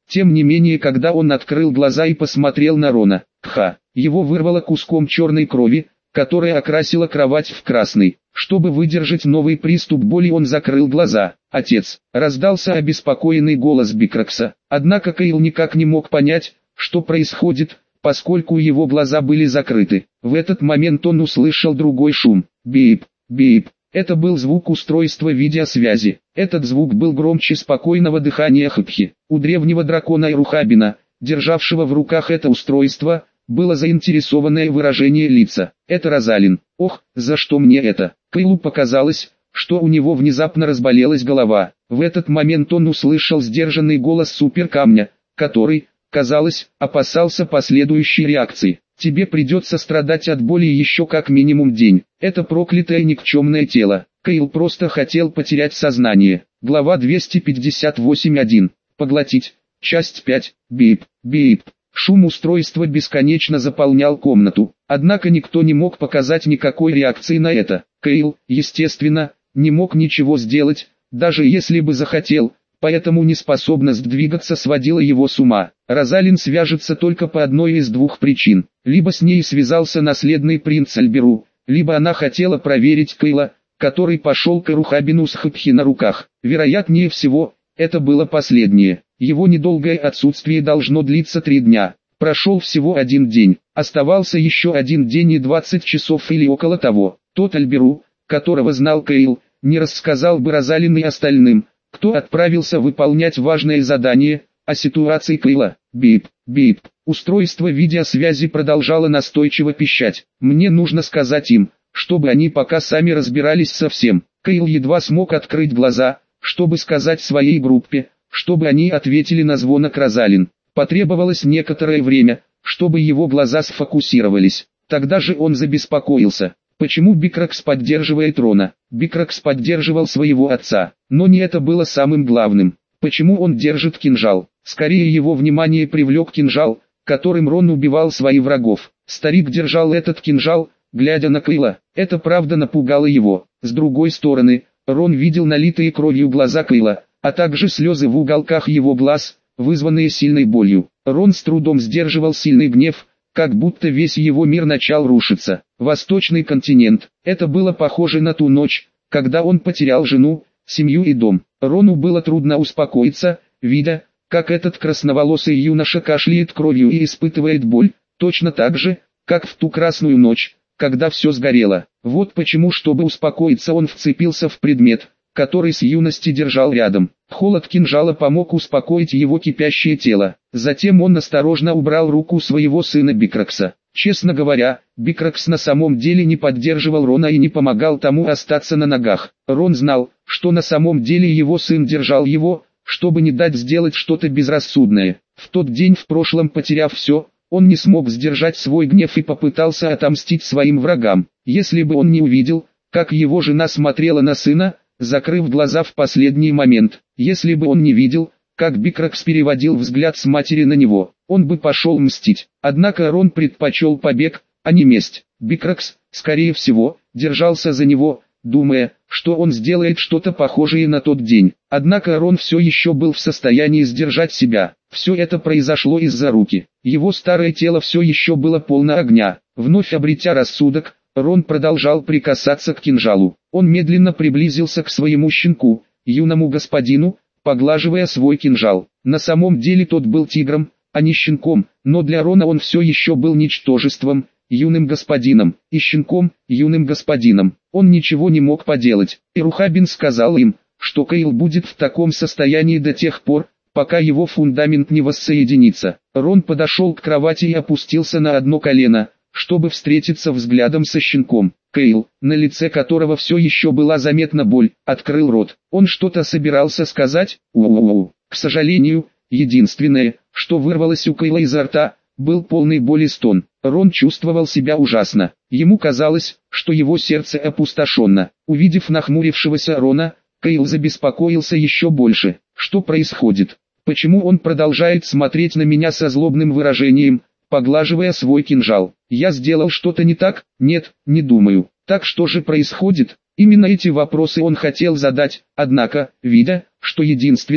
Тем не менее, когда он открыл глаза и посмотрел на Рона, кха, его вырвало куском черной крови, которая окрасила кровать в красный. Чтобы выдержать новый приступ боли, он закрыл глаза. «Отец!» — раздался обеспокоенный голос Бикракса. Однако Кейл никак не мог понять, что происходит, поскольку его глаза были закрыты. В этот момент он услышал другой шум. Бип, бип. Это был звук устройства видеосвязи. Этот звук был громче спокойного дыхания Хапхи. У древнего дракона Ирухабина, державшего в руках это устройство, было заинтересованное выражение лица. «Это Розалин. Ох, за что мне это?» Кейлу показалось, что у него внезапно разболелась голова. В этот момент он услышал сдержанный голос суперкамня, который, казалось, опасался последующей реакции. «Тебе придется страдать от боли еще как минимум день. Это проклятое никчемное тело». Кейл просто хотел потерять сознание. Глава двести пятьдесят восемь один. Поглотить. Часть пять. Бип, бип. Шум устройства бесконечно заполнял комнату, однако никто не мог показать никакой реакции на это. Кейл, естественно, не мог ничего сделать, даже если бы захотел, поэтому неспособность двигаться сводила его с ума. Розалин свяжется только по одной из двух причин. Либо с ней связался наследный принц Альберу, либо она хотела проверить Кейла, который пошел к Ирухабину с Хапхи на руках. Вероятнее всего, это было последнее. Его недолгое отсутствие должно длиться три дня. Прошел всего один день, оставался еще один день и двадцать часов или около того. Тот Альберу, которого знал Кейл, не рассказал бы Розалин и остальным, кто отправился выполнять важное задание, о ситуации Кейла. Бип, бип. Устройство видеосвязи продолжало настойчиво пищать. «Мне нужно сказать им, чтобы они пока сами разбирались со всем». Кейл едва смог открыть глаза, чтобы сказать своей группе, чтобы они ответили на звонок Розалин. Потребовалось некоторое время, чтобы его глаза сфокусировались. Тогда же он забеспокоился. Почему Бикракс поддерживает Рона? Бикракс поддерживал своего отца, но не это было самым главным. Почему он держит кинжал? Скорее его внимание привлек кинжал, которым Рон убивал своих врагов. Старик держал этот кинжал, глядя на Кейла. Это правда напугало его. С другой стороны, Рон видел налитые кровью глаза Кейла, а также слезы в уголках его глаз, вызванные сильной болью. Рон с трудом сдерживал сильный гнев, как будто весь его мир начал рушиться. Восточный континент. Это было похоже на ту ночь, когда он потерял жену, семью и дом. Рону было трудно успокоиться, видя, как этот красноволосый юноша кашляет кровью и испытывает боль, точно так же, как в ту красную ночь, когда все сгорело. Вот почему, чтобы успокоиться, он вцепился в предмет, который с юности держал рядом. Холод кинжала помог успокоить его кипящее тело. Затем он осторожно убрал руку своего сына Бикракса. Честно говоря, Бикракс на самом деле не поддерживал Рона и не помогал тому остаться на ногах. Рон знал, что на самом деле его сын держал его, чтобы не дать сделать что-то безрассудное. В тот день, в прошлом потеряв все, он не смог сдержать свой гнев и попытался отомстить своим врагам. Если бы он не увидел, как его жена смотрела на сына, закрыв глаза в последний момент, если бы он не видел, как Бикракс переводил взгляд с матери на него, он бы пошел мстить. Однако Рон предпочел побег, а не месть. Бикракс, скорее всего, держался за него, думая, что он сделает что-то похожее на тот день. Однако Рон все еще был в состоянии сдержать себя. Все это произошло из-за руки. Его старое тело все еще было полно огня. Вновь обретя рассудок, Рон продолжал прикасаться к кинжалу. Он медленно приблизился к своему щенку, юному господину, поглаживая свой кинжал. На самом деле тот был тигром, а не щенком, но для Рона он все еще был ничтожеством, юным господином, и щенком, юным господином. Он ничего не мог поделать. Ирухабин сказал им, что Кейл будет в таком состоянии до тех пор, пока его фундамент не воссоединится. Рон подошел к кровати и опустился на одно колено, чтобы встретиться взглядом со щенком. Кейл, на лице которого все еще была заметна боль, открыл рот. Он что-то собирался сказать. У-у-у. К сожалению, единственное, что вырвалось у Кейла изо рта, был полный боли стон. Рон чувствовал себя ужасно. Ему казалось, что его сердце опустошенно. Увидев нахмурившегося Рона, Кейл забеспокоился еще больше. Что происходит? Почему он продолжает смотреть на меня со злобным выражением, поглаживая свой кинжал? Я сделал что-то не так? Нет, не думаю. Так что же происходит? Именно эти вопросы он хотел задать, однако, видя, что единственное,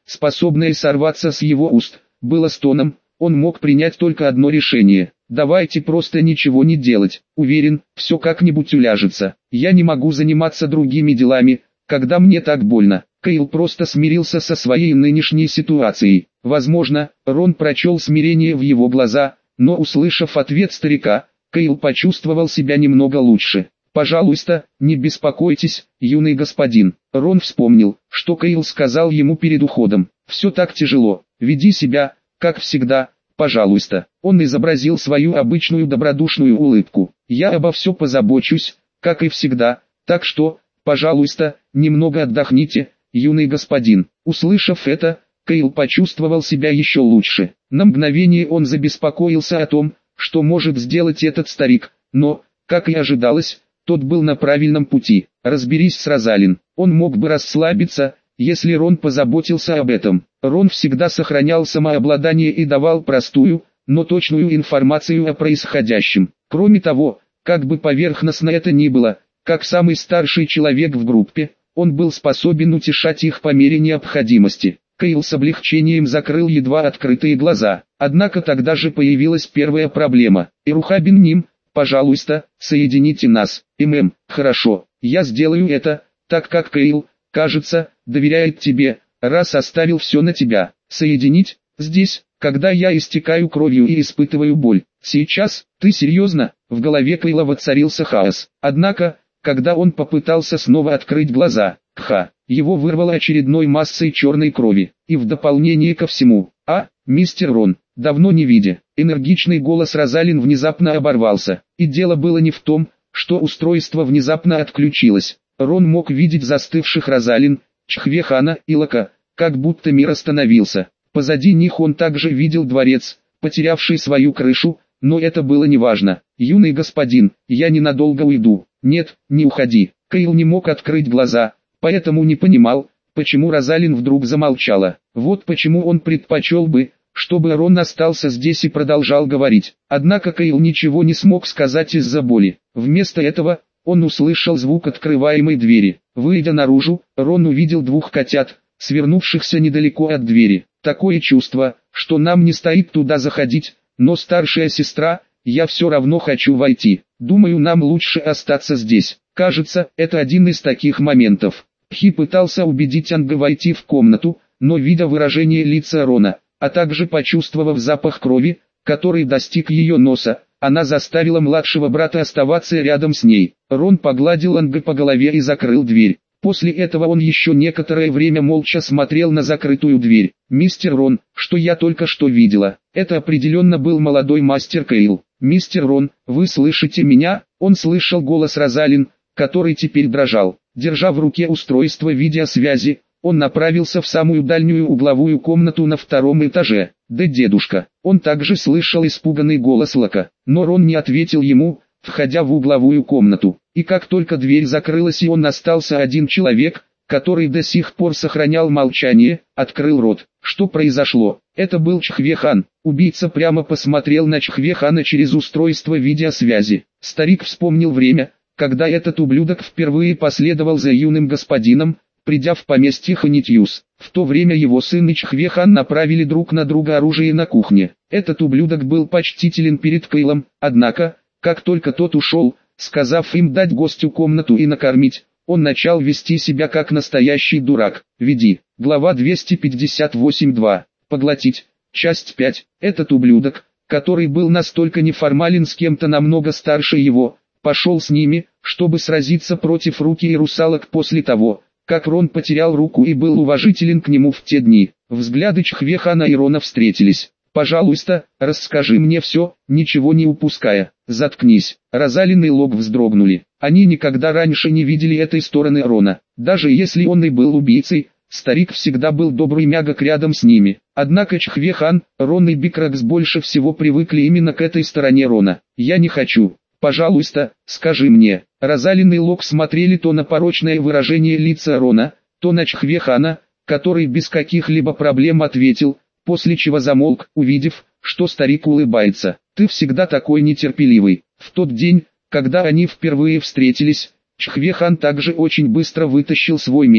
способное сорваться с его уст, было стоном. Он мог принять только одно решение: давайте просто ничего не делать. Уверен, все как-нибудь уляжется. Я не могу заниматься другими делами, когда мне так больно. Кейл просто смирился со своей нынешней ситуацией. Возможно, Рон прочел смирение в его глаза, но услышав ответ старика, Кейл почувствовал себя немного лучше. «Пожалуйста, не беспокойтесь, юный господин». Рон вспомнил, что Кейл сказал ему перед уходом. «Все так тяжело, веди себя, как всегда, пожалуйста». Он изобразил свою обычную добродушную улыбку. «Я обо все позабочусь, как и всегда, так что, пожалуйста, немного отдохните, юный господин». Услышав это, Кейл почувствовал себя еще лучше. На мгновение он забеспокоился о том, что может сделать этот старик, но, как и ожидалось, тот был на правильном пути. Разберись с Розалин. Он мог бы расслабиться, если Рон позаботился об этом. Рон всегда сохранял самообладание и давал простую, но точную информацию о происходящем. Кроме того, как бы поверхностно это ни было, как самый старший человек в группе, он был способен утешать их по мере необходимости. Кейл с облегчением закрыл едва открытые глаза. Однако тогда же появилась первая проблема. «Ирухабин Ним, пожалуйста, соедините нас». «ММ, хорошо, я сделаю это, так как Кейл, кажется, доверяет тебе, раз оставил все на тебя. Соединить, здесь, когда я истекаю кровью и испытываю боль. Сейчас, ты серьезно?» В голове Кейла воцарился хаос. Однако, когда он попытался снова открыть глаза, ха, его вырвало очередной массой черной крови. И в дополнение ко всему, «А, мистер Рон, давно не видя». Энергичный голос Розалин внезапно оборвался. И дело было не в том, что устройство внезапно отключилось. Рон мог видеть застывших Розалин, Чхвехана и Лока, как будто мир остановился. Позади них он также видел дворец, потерявший свою крышу, но это было неважно. «Юный господин, я ненадолго уйду». «Нет, не уходи». Кейл не мог открыть глаза, поэтому не понимал, почему Розалин вдруг замолчала. Вот почему он предпочел бы, чтобы Рон остался здесь и продолжал говорить. Однако Кейл ничего не смог сказать из-за боли. Вместо этого, он услышал звук открываемой двери. Выйдя наружу, Рон увидел двух котят, свернувшихся недалеко от двери. «Такое чувство, что нам не стоит туда заходить, но старшая сестра, я все равно хочу войти. Думаю, нам лучше остаться здесь». Кажется, это один из таких моментов. Пхи пытался убедить Анга войти в комнату, но видя выражение лица Рона, а также почувствовав запах крови, который достиг ее носа, она заставила младшего брата оставаться рядом с ней. Рон погладил Анга по голове и закрыл дверь. После этого он еще некоторое время молча смотрел на закрытую дверь. «Мистер Рон, что я только что видела?» Это определенно был молодой мастер Кейл. «Мистер Рон, вы слышите меня?» Он слышал голос Розалин, который теперь дрожал. Держа в руке устройство видеосвязи, он направился в самую дальнюю угловую комнату на втором этаже. «Да, дедушка». Он также слышал испуганный голос Лока, но Рон не ответил ему, входя в угловую комнату. И как только дверь закрылась и он остался один человек, который до сих пор сохранял молчание, открыл рот. Что произошло? Это был Чхвехан. Убийца прямо посмотрел на Чхвехана через устройство видеосвязи. Старик вспомнил время, когда этот ублюдок впервые последовал за юным господином, придя в поместье Ханитьюс. В то время его сын и Чхвехан направили друг на друга оружие на кухне. Этот ублюдок был почтителен перед Кейлом, однако, как только тот ушел, сказав им дать гостю комнату и накормить, он начал вести себя как настоящий дурак. «Веди». Глава двести пятьдесят восемь два. Поглотить. Часть пять. Этот ублюдок, который был настолько неформален с кем-то намного старше его, пошел с ними, чтобы сразиться против руки и русалок после того, как Рон потерял руку и был уважителен к нему в те дни. Взгляды Чхвехана и Рона встретились. «Пожалуйста, расскажи мне все, ничего не упуская». «Заткнись». Розалин и Лок вздрогнули. Они никогда раньше не видели этой стороны Рона. Даже если он и был убийцей, старик всегда был добрый мягок рядом с ними. Однако Чхвехан, Рон и Бикракс больше всего привыкли именно к этой стороне Рона. «Я не хочу. Пожалуйста, скажи мне». Розалин и Лок смотрели то на порочное выражение лица Рона, то на Чхвехана, который без каких-либо проблем ответил, после чего замолк, увидев, что старик улыбается. «Ты всегда такой нетерпеливый». В тот день, когда они впервые встретились, Чхвехан также очень быстро вытащил свой меч.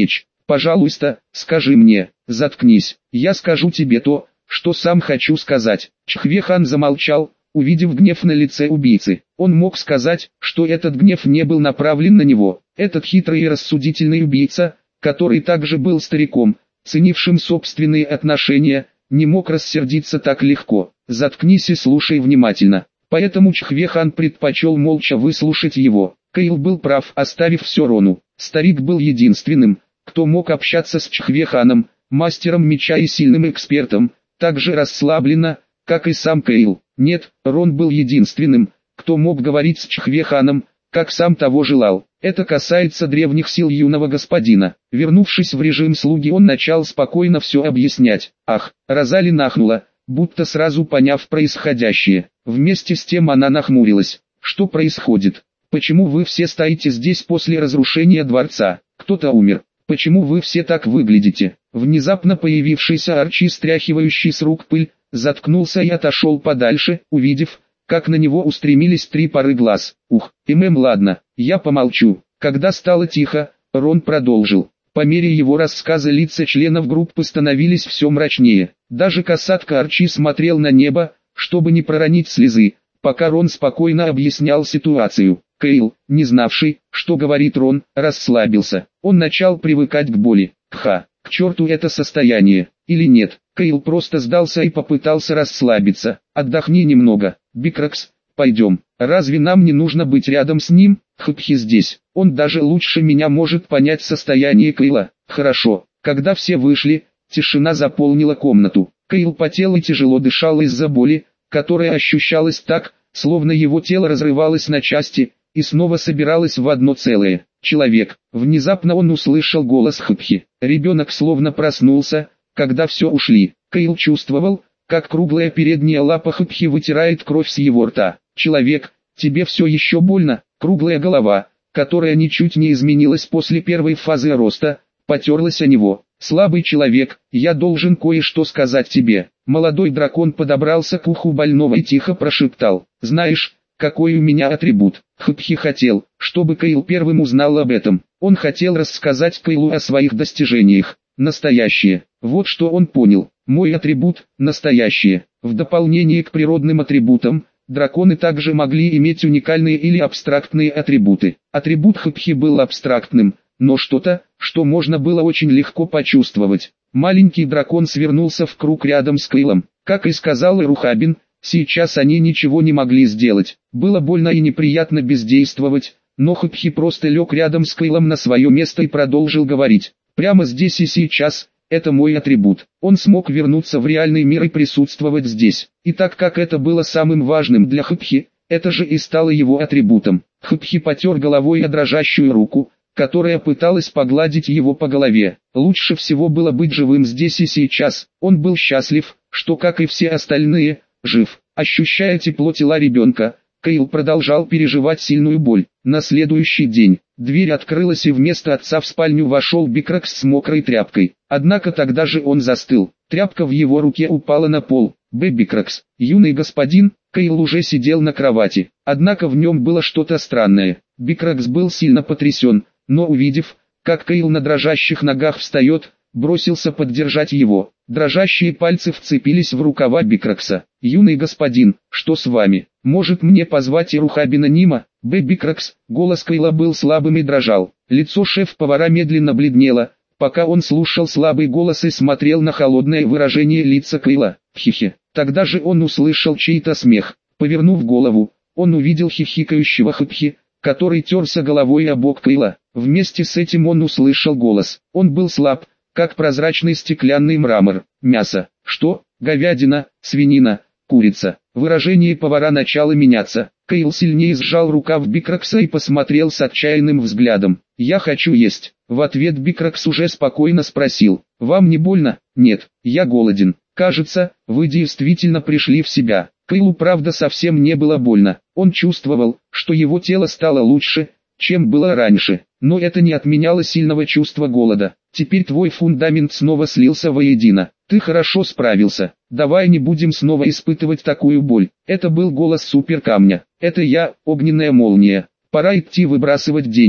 Пожалуйста, скажи мне. Заткнись, я скажу тебе то, что сам хочу сказать. Чхве-хан замолчал, увидев гнев на лице убийцы. Он мог сказать, что этот гнев не был направлен на него. Этот хитрый и рассудительный убийца, который также был стариком, ценившим собственные отношения, не мог рассердиться так легко. Заткнись и слушай внимательно. Поэтому Чхве-хан предпочел молча выслушать его. Кейл был прав, оставив все Рону. Старик был единственным, кто мог общаться с Чхве-ханом, мастером меча и сильным экспертом, так же расслабленно, как и сам Кейл. Нет, Рон был единственным, кто мог говорить с Чхве-ханом, как сам того желал. Это касается древних сил юного господина. Вернувшись в режим слуги, он начал спокойно все объяснять. Ах, Розали нахнула, будто сразу поняв происходящее. Вместе с тем она нахмурилась. Что происходит? Почему вы все стоите здесь после разрушения дворца? Кто-то умер. Почему вы все так выглядите? Внезапно появившийся Арчи, стряхивающий с рук пыль, заткнулся и отошел подальше, увидев, как на него устремились три пары глаз. Ух, Эмэм, ладно, я помолчу. Когда стало тихо, Рон продолжил. По мере его рассказа лица членов группы становились все мрачнее. Даже касатка Арчи смотрел на небо, чтобы не проронить слезы, пока Рон спокойно объяснял ситуацию. Кейл, не знавший, что говорит Рон, расслабился. Он начал привыкать к боли. Ха, к черту это состояние. Или нет, Кейл просто сдался и попытался расслабиться. Отдохни немного. Бикракс, пойдем. Разве нам не нужно быть рядом с ним? Хпхи здесь. Он даже лучше меня может понять состояние Кейла. Хорошо. Когда все вышли, тишина заполнила комнату. Кейл потел и тяжело дышал из-за боли, которая ощущалась так, словно его тело разрывалось на части и снова собиралось в одно целое. Человек. Внезапно он услышал голос Хпхи. Ребенок словно проснулся, когда все ушли. Кейл чувствовал, как круглая передняя лапа Хпхи вытирает кровь с его рта. Человек, тебе все еще больно? Круглая голова, которая ничуть не изменилась после первой фазы роста, потерлась о него. Слабый человек, я должен кое-что сказать тебе. Молодой дракон подобрался к уху больного и тихо прошептал. Знаешь, какой у меня атрибут? Хпхи хотел, чтобы Кейл первым узнал об этом. Он хотел рассказать Кейлу о своих достижениях. Настоящее. Вот что он понял. Мой атрибут – настоящее. В дополнение к природным атрибутам, драконы также могли иметь уникальные или абстрактные атрибуты. Атрибут Хпхи был абстрактным, но что-то, что можно было очень легко почувствовать. Маленький дракон свернулся в круг рядом с Кейлом. Как и сказал Рухабин, сейчас они ничего не могли сделать. Было больно и неприятно бездействовать, но Хпхи просто лег рядом с Кейлом на свое место и продолжил говорить. Прямо здесь и сейчас, это мой атрибут. Он смог вернуться в реальный мир и присутствовать здесь. И так как это было самым важным для Хпхи, это же и стало его атрибутом. Хпхи потер головой о дрожащую руку, которая пыталась погладить его по голове. Лучше всего было быть живым здесь и сейчас. Он был счастлив, что, как и все остальные, жив. Ощущая тепло тела ребенка, Кейл продолжал переживать сильную боль. На следующий день, дверь открылась и вместо отца в спальню вошел Бикракс с мокрой тряпкой. Однако тогда же он застыл. Тряпка в его руке упала на пол. Б. Бикракс, юный господин, Кейл уже сидел на кровати. Однако в нем было что-то странное. Бикракс был сильно потрясен, но увидев, как Кейл на дрожащих ногах встает, бросился поддержать его. Дрожащие пальцы вцепились в рукава Бикракса. «Юный господин, что с вами? Может мне позвать Ирухабина Нима?» Б. Бикракс, голос Кейла был слабым и дрожал. Лицо шеф-повара медленно бледнело, пока он слушал слабый голос и смотрел на холодное выражение лица Кейла. Хихи. Тогда же он услышал чей-то смех. Повернув голову, он увидел хихикающего Хпхи, который терся головой о бок Кейла. Вместе с этим он услышал голос. Он был слаб, как прозрачный стеклянный мрамор. Мясо. Что? Говядина, свинина, курица. Выражение повара начало меняться. Кейл сильнее сжал рукав Бикракса и посмотрел с отчаянным взглядом. «Я хочу есть». В ответ Бикракс уже спокойно спросил. «Вам не больно?» «Нет, я голоден». «Кажется, вы действительно пришли в себя». Кейлу правда совсем не было больно. Он чувствовал, что его тело стало лучше, чем было раньше. Но это не отменяло сильного чувства голода. Теперь твой фундамент снова слился воедино. Ты хорошо справился. Давай не будем снова испытывать такую боль. Это был голос суперкамня. Это я, огненная молния. Пора идти выбрасывать деньги.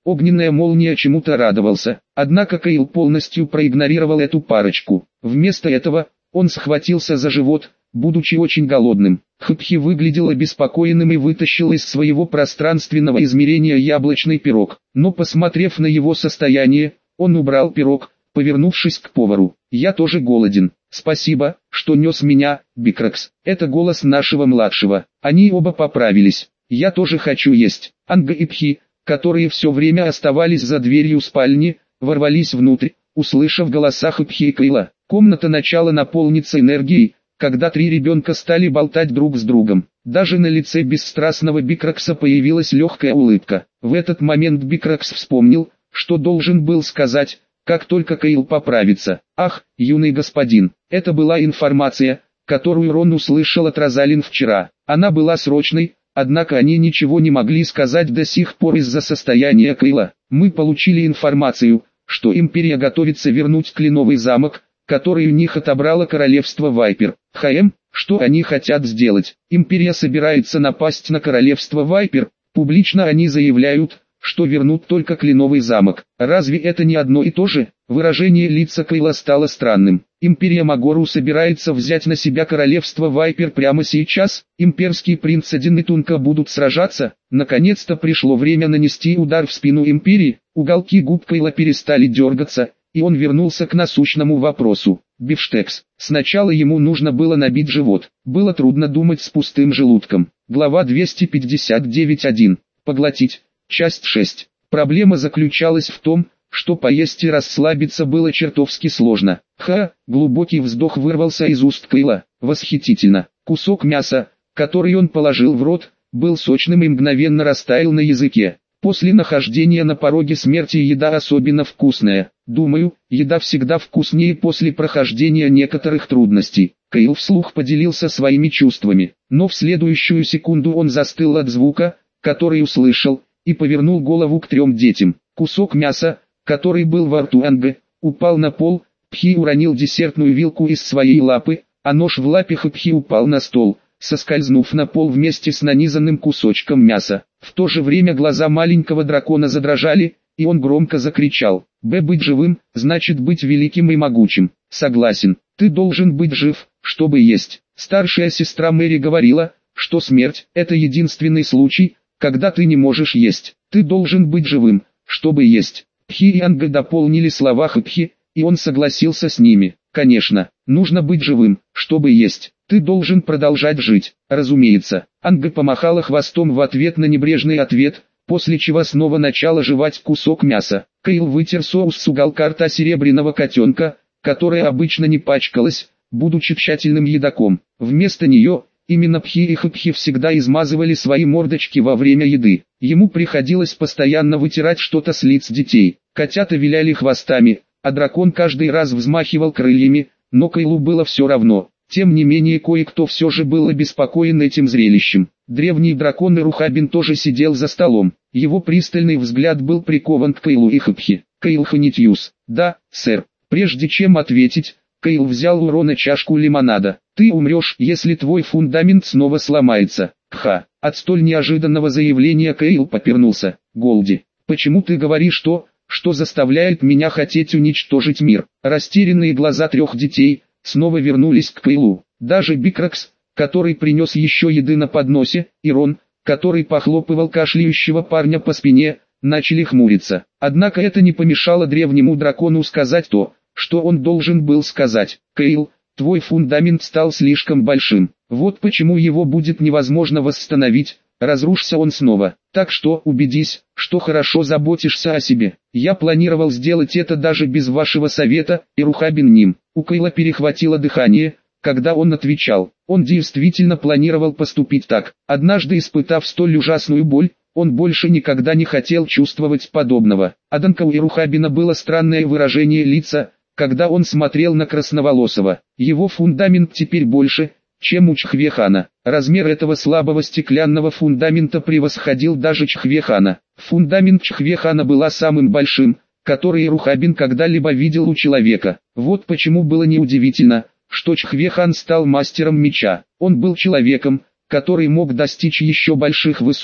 Огненная молния чему-то радовался, однако Каил полностью проигнорировал эту парочку. Вместо этого, он схватился за живот, будучи очень голодным. Хыпхи выглядел обеспокоенным и вытащил из своего пространственного измерения яблочный пирог, но посмотрев на его состояние, он убрал пирог, повернувшись к повару. «Я тоже голоден. Спасибо, что нес меня, Бикракс». Это голос нашего младшего. Они оба поправились. «Я тоже хочу есть». Анга и Пхи, которые все время оставались за дверью спальни, ворвались внутрь, услышав голоса Хыпхи и Каила. Комната начала наполниться энергией, когда три ребенка стали болтать друг с другом. Даже на лице бесстрастного Бикракса появилась легкая улыбка. В этот момент Бикракс вспомнил, что должен был сказать, как только Каил поправится. «Ах, юный господин, это была информация, которую Рон услышал от Розалин вчера. Она была срочной, однако они ничего не могли сказать до сих пор из-за состояния Каила. Мы получили информацию, что Империя готовится вернуть Кленовый замок, который у них отобрало королевство Вайпер. ХМ, что они хотят сделать? Империя собирается напасть на королевство Вайпер, публично они заявляют, что вернут только Кленовый замок. Разве это не одно и то же? Выражение лица Каила стало странным. Империя Магору собирается взять на себя королевство Вайпер прямо сейчас? Имперский принц Один и Тунка будут сражаться? Наконец-то пришло время нанести удар в спину Империи. Уголки губ Каила перестали дергаться, и он вернулся к насущному вопросу. Бифштекс. Сначала ему нужно было набить живот. Было трудно думать с пустым желудком. Глава двести пятьдесят девять точка один. Поглотить. Часть шесть. Проблема заключалась в том, что поесть и расслабиться было чертовски сложно. Ха, глубокий вздох вырвался из уст Каила. Восхитительно. Кусок мяса, который он положил в рот, был сочным и мгновенно растаял на языке. После нахождения на пороге смерти еда особенно вкусная. Думаю, еда всегда вкуснее после прохождения некоторых трудностей. Каил вслух поделился своими чувствами, но в следующую секунду он застыл от звука, который услышал, и повернул голову к трем детям. Кусок мяса, который был во рту Анга, упал на пол. Пхи уронил десертную вилку из своей лапы, а нож в лапе Хыпхи упал на стол, соскользнув на пол вместе с нанизанным кусочком мяса. В то же время глаза маленького дракона задрожали, и он громко закричал: «Б, быть живым, значит быть великим и могучим». Согласен, ты должен быть жив, чтобы есть. Старшая сестра Мэри говорила, что смерть – это единственный случай, когда ты не можешь есть. Ты должен быть живым, чтобы есть. Пхи и Анга дополнили слова Хыпхи, и он согласился с ними. Конечно, нужно быть живым, чтобы есть. Ты должен продолжать жить. Разумеется. Анга помахала хвостом в ответ на небрежный ответ, после чего снова начала жевать кусок мяса. Каил вытер соус с уголка рта серебряного котенка, которая обычно не пачкалась, будучи тщательным едоком. Вместо нее, именно Пхи и Хыпхи всегда измазывали свои мордочки во время еды. Ему приходилось постоянно вытирать что-то с лиц детей. Котята виляли хвостами, а дракон каждый раз взмахивал крыльями, но Каилу было все равно. Тем не менее кое-кто все же был обеспокоен этим зрелищем. Древний дракон Ирухабин тоже сидел за столом. Его пристальный взгляд был прикован к Каилу и Хыпхи. Каил Ханитьюс. «Да, сэр». Прежде чем ответить, Каил взял у Рона чашку лимонада. «Ты умрешь, если твой фундамент снова сломается». Кха. От столь неожиданного заявления Каил попернулся. «Голди, почему ты говоришь то, что заставляет меня хотеть уничтожить мир?» Растерянные глаза трех детей снова вернулись к Каилу. Даже Бикракс, который принес еще еды на подносе, и Рон, который похлопывал кашляющего парня по спине, начали хмуриться. Однако это не помешало древнему дракону сказать то, что он должен был сказать. «Каил, твой фундамент стал слишком большим. Вот почему его будет невозможно восстановить, разрушься он снова. Так что убедись, что хорошо заботишься о себе. Я планировал сделать это даже без вашего совета, Ирухабин Ним». У Каила перехватило дыхание, когда он отвечал. Он действительно планировал поступить так. Однажды испытав столь ужасную боль, он больше никогда не хотел чувствовать подобного. Однако у Ирухабина было странное выражение лица, когда он смотрел на Красноволосого. Его фундамент теперь больше, чем у Чхвехана. Размер этого слабого стеклянного фундамента превосходил даже Чхвехана. Фундамент Чхвехана была самым большим, который Ирухабин когда-либо видел у человека. Вот почему было неудивительно, что Чхвехан стал мастером меча. Он был человеком, который мог достичь еще больших высот,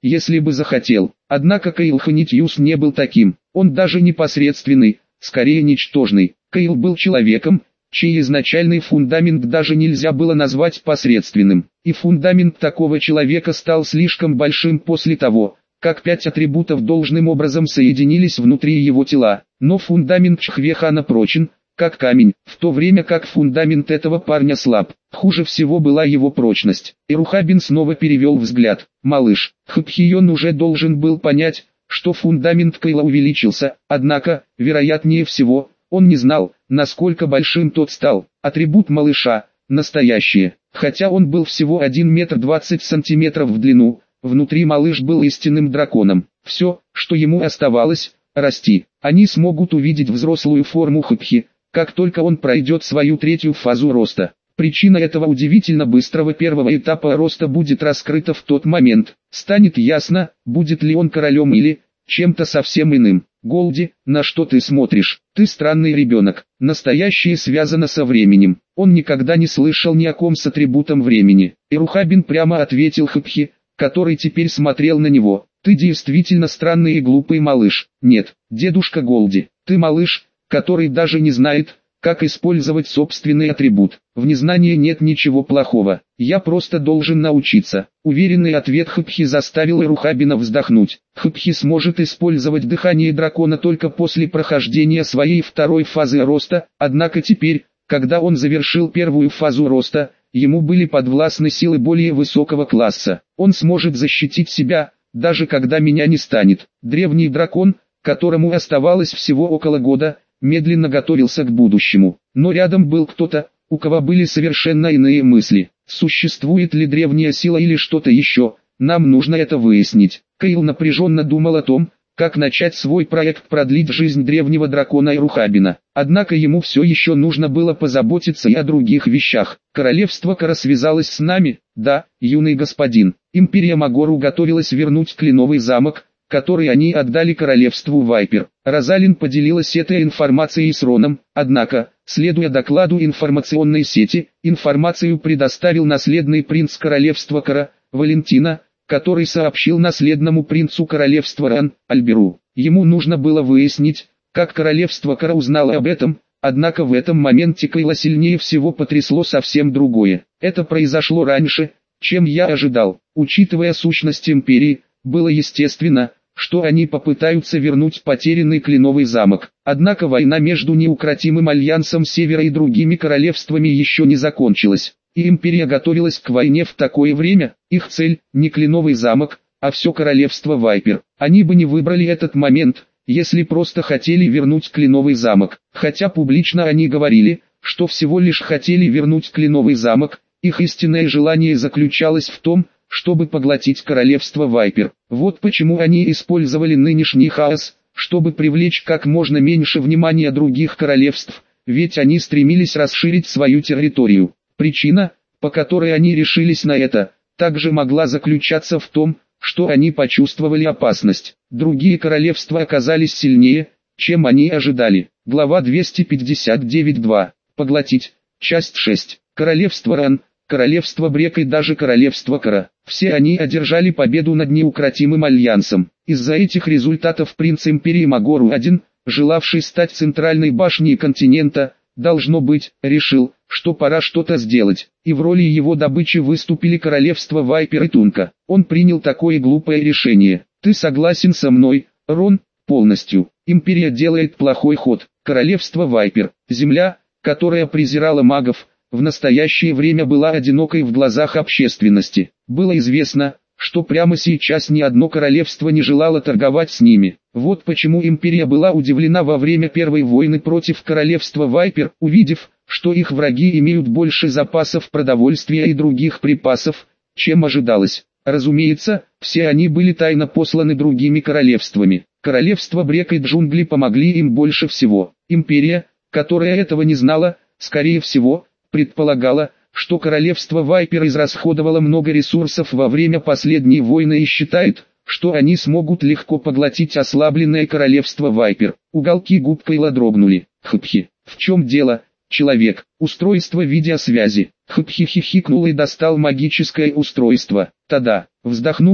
если бы захотел. Однако Кайл Ханитьюс не был таким, он даже непосредственный, скорее ничтожный. Кайл был человеком, чей изначальный фундамент даже нельзя было назвать посредственным. И фундамент такого человека стал слишком большим после того, как пять атрибутов должным образом соединились внутри его тела. Но фундамент Чхвехана прочен, как камень, в то время как фундамент этого парня слаб. Хуже всего была его прочность. И Рухабин снова перевел взгляд. Малыш, Хапхион уже должен был понять, что фундамент Кайла увеличился, однако, вероятнее всего, он не знал, насколько большим тот стал. Атрибут малыша, настоящее. Хотя он был всего один метр двадцать сантиметров в длину, внутри малыш был истинным драконом. Все, что ему оставалось, расти. Они смогут увидеть взрослую форму Хапхи, как только он пройдет свою третью фазу роста. Причина этого удивительно быстрого первого этапа роста будет раскрыта в тот момент. Станет ясно, будет ли он королем или чем-то совсем иным. Голди, на что ты смотришь? Ты странный ребенок. Настоящее связано со временем. Он никогда не слышал ни о ком с атрибутом времени. И Рухабин прямо ответил Хапхи, который теперь смотрел на него. Ты действительно странный и глупый малыш. Нет, дедушка Голди, ты малыш, который даже не знает, как использовать собственный атрибут. В незнании нет ничего плохого. Я просто должен научиться. Уверенный ответ Хапхи заставил Рухабина вздохнуть. Хапхи сможет использовать дыхание дракона только после прохождения своей второй фазы роста, однако теперь, когда он завершил первую фазу роста, ему были подвластны силы более высокого класса. Он сможет защитить себя, даже когда меня не станет. Древний дракон, которому оставалось всего около года, медленно готовился к будущему. Но рядом был кто-то, у кого были совершенно иные мысли. Существует ли древняя сила или что-то еще, нам нужно это выяснить. Кайл напряженно думал о том, как начать свой проект продлить жизнь древнего дракона Рухабина. Однако ему все еще нужно было позаботиться и о других вещах. Королевство Кара связалось с нами, да, юный господин. Империя Магору готовилась вернуть Кленовый замок, который они отдали королевству Вайпер. Розалин поделилась этой информацией с Роном, однако, следуя докладу информационной сети, информацию предоставил наследный принц королевства Кара, Валентина, который сообщил наследному принцу королевства Ран, Альберу. Ему нужно было выяснить, как королевство Кара узнало об этом, однако в этом моменте Кайла сильнее всего потрясло совсем другое. Это произошло раньше, чем я ожидал. Учитывая сущность империи, было естественно, что они попытаются вернуть потерянный Кленовый замок. Однако война между неукротимым альянсом Севера и другими королевствами еще не закончилась, и империя готовилась к войне в такое время. Их цель – не Кленовый замок, а все королевство Вайпер. Они бы не выбрали этот момент, если просто хотели вернуть Кленовый замок. Хотя публично они говорили, что всего лишь хотели вернуть Кленовый замок, их истинное желание заключалось в том, чтобы поглотить королевство Вайпер. Вот почему они использовали нынешний хаос, чтобы привлечь как можно меньше внимания других королевств, ведь они стремились расширить свою территорию. Причина, по которой они решились на это, также могла заключаться в том, что они почувствовали опасность. Другие королевства оказались сильнее, чем они ожидали. Глава двести пятьдесят девять два. Поглотить. Часть шесть. Королевство Ран, королевство Брек и даже королевство Кара. Все они одержали победу над неукротимым альянсом. Из-за этих результатов принц империи Магору-один, желавший стать центральной башней континента, должно быть, решил, что пора что-то сделать. И в роли его добычи выступили королевства Вайпер и Тунка. Он принял такое глупое решение. Ты согласен со мной, Рон? Полностью. Империя делает плохой ход. Королевство Вайпер, земля, которая презирала магов, в настоящее время была одинокой в глазах общественности. Было известно, что прямо сейчас ни одно королевство не желало торговать с ними. Вот почему империя была удивлена во время первой войны против королевства Вайпер, увидев, что их враги имеют больше запасов продовольствия и других припасов, чем ожидалось. Разумеется, все они были тайно посланы другими королевствами. Королевство Брек и Джунгли помогли им больше всего. Империя, которая этого не знала, скорее всего, предполагала, что королевство Вайпер израсходовало много ресурсов во время последней войны и считает, что они смогут легко поглотить ослабленное королевство Вайпер. Уголки губ Кайла дрогнули. Хапхи, в чем дело, человек? Устройство видеосвязи. Хапхи хихикнул и достал магическое устройство. Тогда, вздохнув,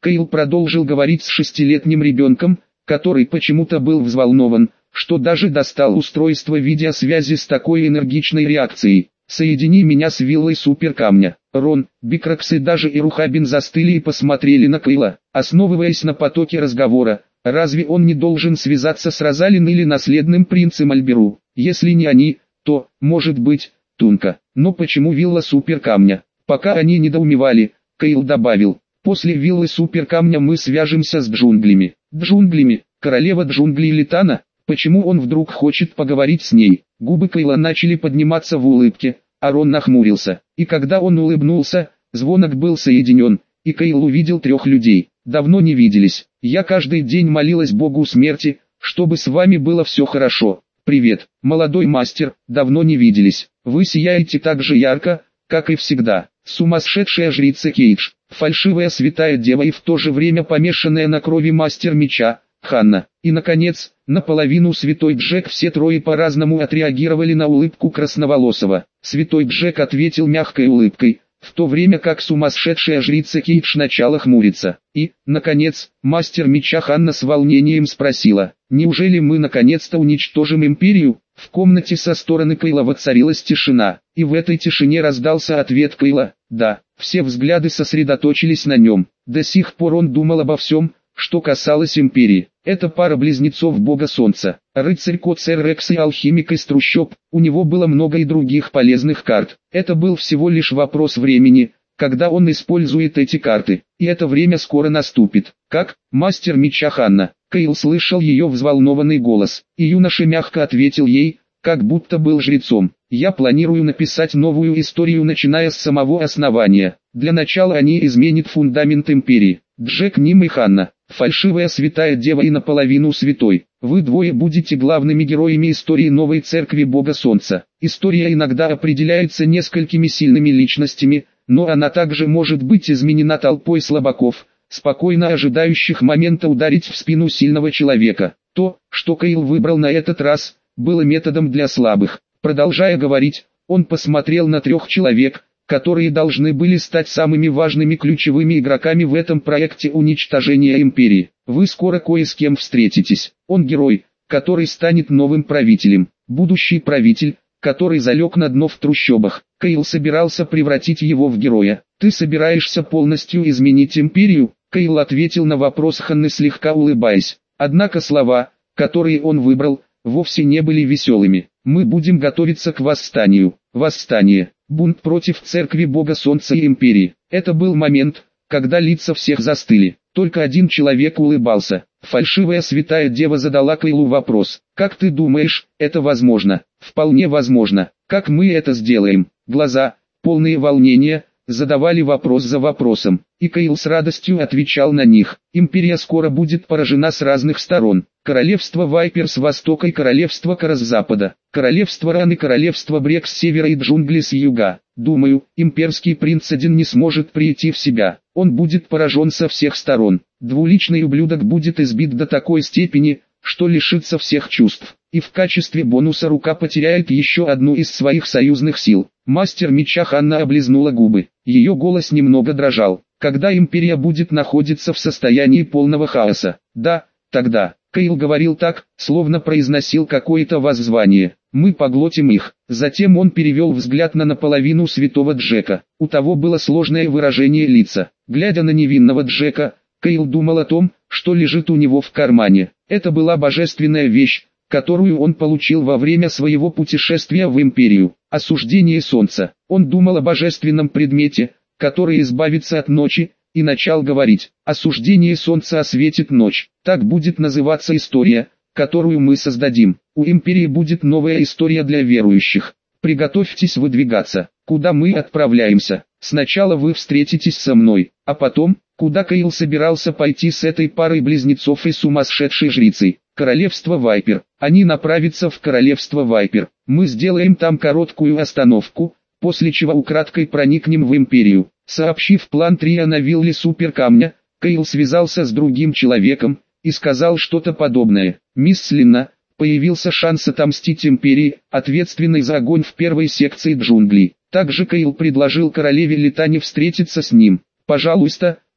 Кейл продолжил говорить с шестилетним ребенком, который почему-то был взволнован, что даже достал устройство видеосвязи с такой энергичной реакцией. «Соедини меня с виллой суперкамня». Рон, Бикракс и даже Ирухабин застыли и посмотрели на Кейла, основываясь на потоке разговора. Разве он не должен связаться с Розалин или наследным принцем Альберу? Если не они, то, может быть, Тунка. Но почему вилла суперкамня? Пока они недоумевали, Кейл добавил: «После виллы суперкамня мы свяжемся с джунглями». «Джунглями? Королева джунглей Литана? Почему он вдруг хочет поговорить с ней?» Губы Кейла начали подниматься в улыбке, а Рон нахмурился. И когда он улыбнулся, звонок был соединен, и Кейл увидел трех людей. «Давно не виделись. Я каждый день молилась Богу смерти, чтобы с вами было все хорошо. Привет, молодой мастер, давно не виделись. Вы сияете так же ярко, как и всегда. Сумасшедшая жрица Кейдж, фальшивая святая дева и в то же время помешанная на крови мастер меча, Ханна». И наконец, наполовину святой Джек. Все трое по-разному отреагировали на улыбку красноволосого. Святой Джек ответил мягкой улыбкой, в то время как сумасшедшая жрица Кейдж начала хмуриться. И, наконец, мастер меча Ханна с волнением спросила: «Неужели мы наконец-то уничтожим империю?» В комнате со стороны Кейла воцарилась тишина, и в этой тишине раздался ответ Кейла: «Да». Все взгляды сосредоточились на нем. До сих пор он думал обо всем, что касалось империи. Это пара близнецов бога солнца, рыцарь Коцер Рекс и алхимик из трущоб. У него было много и других полезных карт. Это был всего лишь вопрос времени, когда он использует эти карты. И это время скоро наступит. «Как, мастер меча Ханна?» Кейл слышал ее взволнованный голос, и юноша мягко ответил ей, как будто был жрецом: «Я планирую написать новую историю, начиная с самого основания. Для начала они изменят фундамент империи. Джек, Ним и Ханна, фальшивая святая дева и наполовину святой. Вы двое будете главными героями истории новой церкви Бога Солнца. История иногда определяется несколькими сильными личностями, но она также может быть изменена толпой слабаков, спокойно ожидающих момента ударить в спину сильного человека. То, что Кейл выбрал на этот раз, было методом для слабых». Продолжая говорить, он посмотрел на трех человек, которые должны были стать самыми важными ключевыми игроками в этом проекте уничтожения империи. «Вы скоро кое с кем встретитесь. Он герой, который станет новым правителем. Будущий правитель, который залег на дно в трущобах». Кейл собирался превратить его в героя. «Ты собираешься полностью изменить империю?» Кейл ответил на вопрос Ханны, слегка улыбаясь. Однако слова, которые он выбрал, вовсе не были веселыми. «Мы будем готовиться к восстанию». Восстание. Бунт против церкви Бога Солнца и империи. Это был момент, когда лица всех застыли. Только один человек улыбался. Фальшивая святая дева задала Кейлу вопрос: «Как ты думаешь, это возможно?» «Вполне возможно. Как мы это сделаем?» Глаза, полные волнения, задавали вопрос за вопросом, и Кейл с радостью отвечал на них. «Империя скоро будет поражена с разных сторон. Королевство Вайпер с востока и королевство Кара с запада, королевство Ран и королевство Брек с севера и джунгли с юга. Думаю, имперский принц один не сможет прийти в себя. Он будет поражен со всех сторон. Двуличный ублюдок будет избит до такой степени, что лишится всех чувств. И в качестве бонуса рука потеряет еще одну из своих союзных сил». Мастер меча Ханна облизнула губы. Ее голос немного дрожал. «Когда империя будет находиться в состоянии полного хаоса?» «Да, тогда». Кейл говорил так, словно произносил какое-то воззвание. «Мы поглотим их». Затем он перевел взгляд на наполовину святого Джека. У того было сложное выражение лица. Глядя на невинного Джека, Кейл думал о том, что лежит у него в кармане. Это была божественная вещь, которую он получил во время своего путешествия в империю. Осуждение солнца. Он думал о божественном предмете, который избавится от ночи, и начал говорить: «Осуждение солнца осветит ночь». Так будет называться история, которую мы создадим. У империи будет новая история для верующих. Приготовьтесь выдвигаться. Куда мы отправляемся? Сначала вы встретитесь со мной, а потом, куда Кейл собирался пойти с этой парой близнецов и сумасшедшей жрицей? Королевство Вайпер. Они направятся в королевство Вайпер. Мы сделаем там короткую остановку, после чего украдкой проникнем в империю. Сообщив план Трия на вилле Суперкамня, Кейл связался с другим человеком и сказал что-то подобное. «Мисс Линна, появился шанс отомстить империи, ответственной за огонь в первой секции джунглей». Также Кейл предложил королеве Литане встретиться с ним. «Пожалуйста,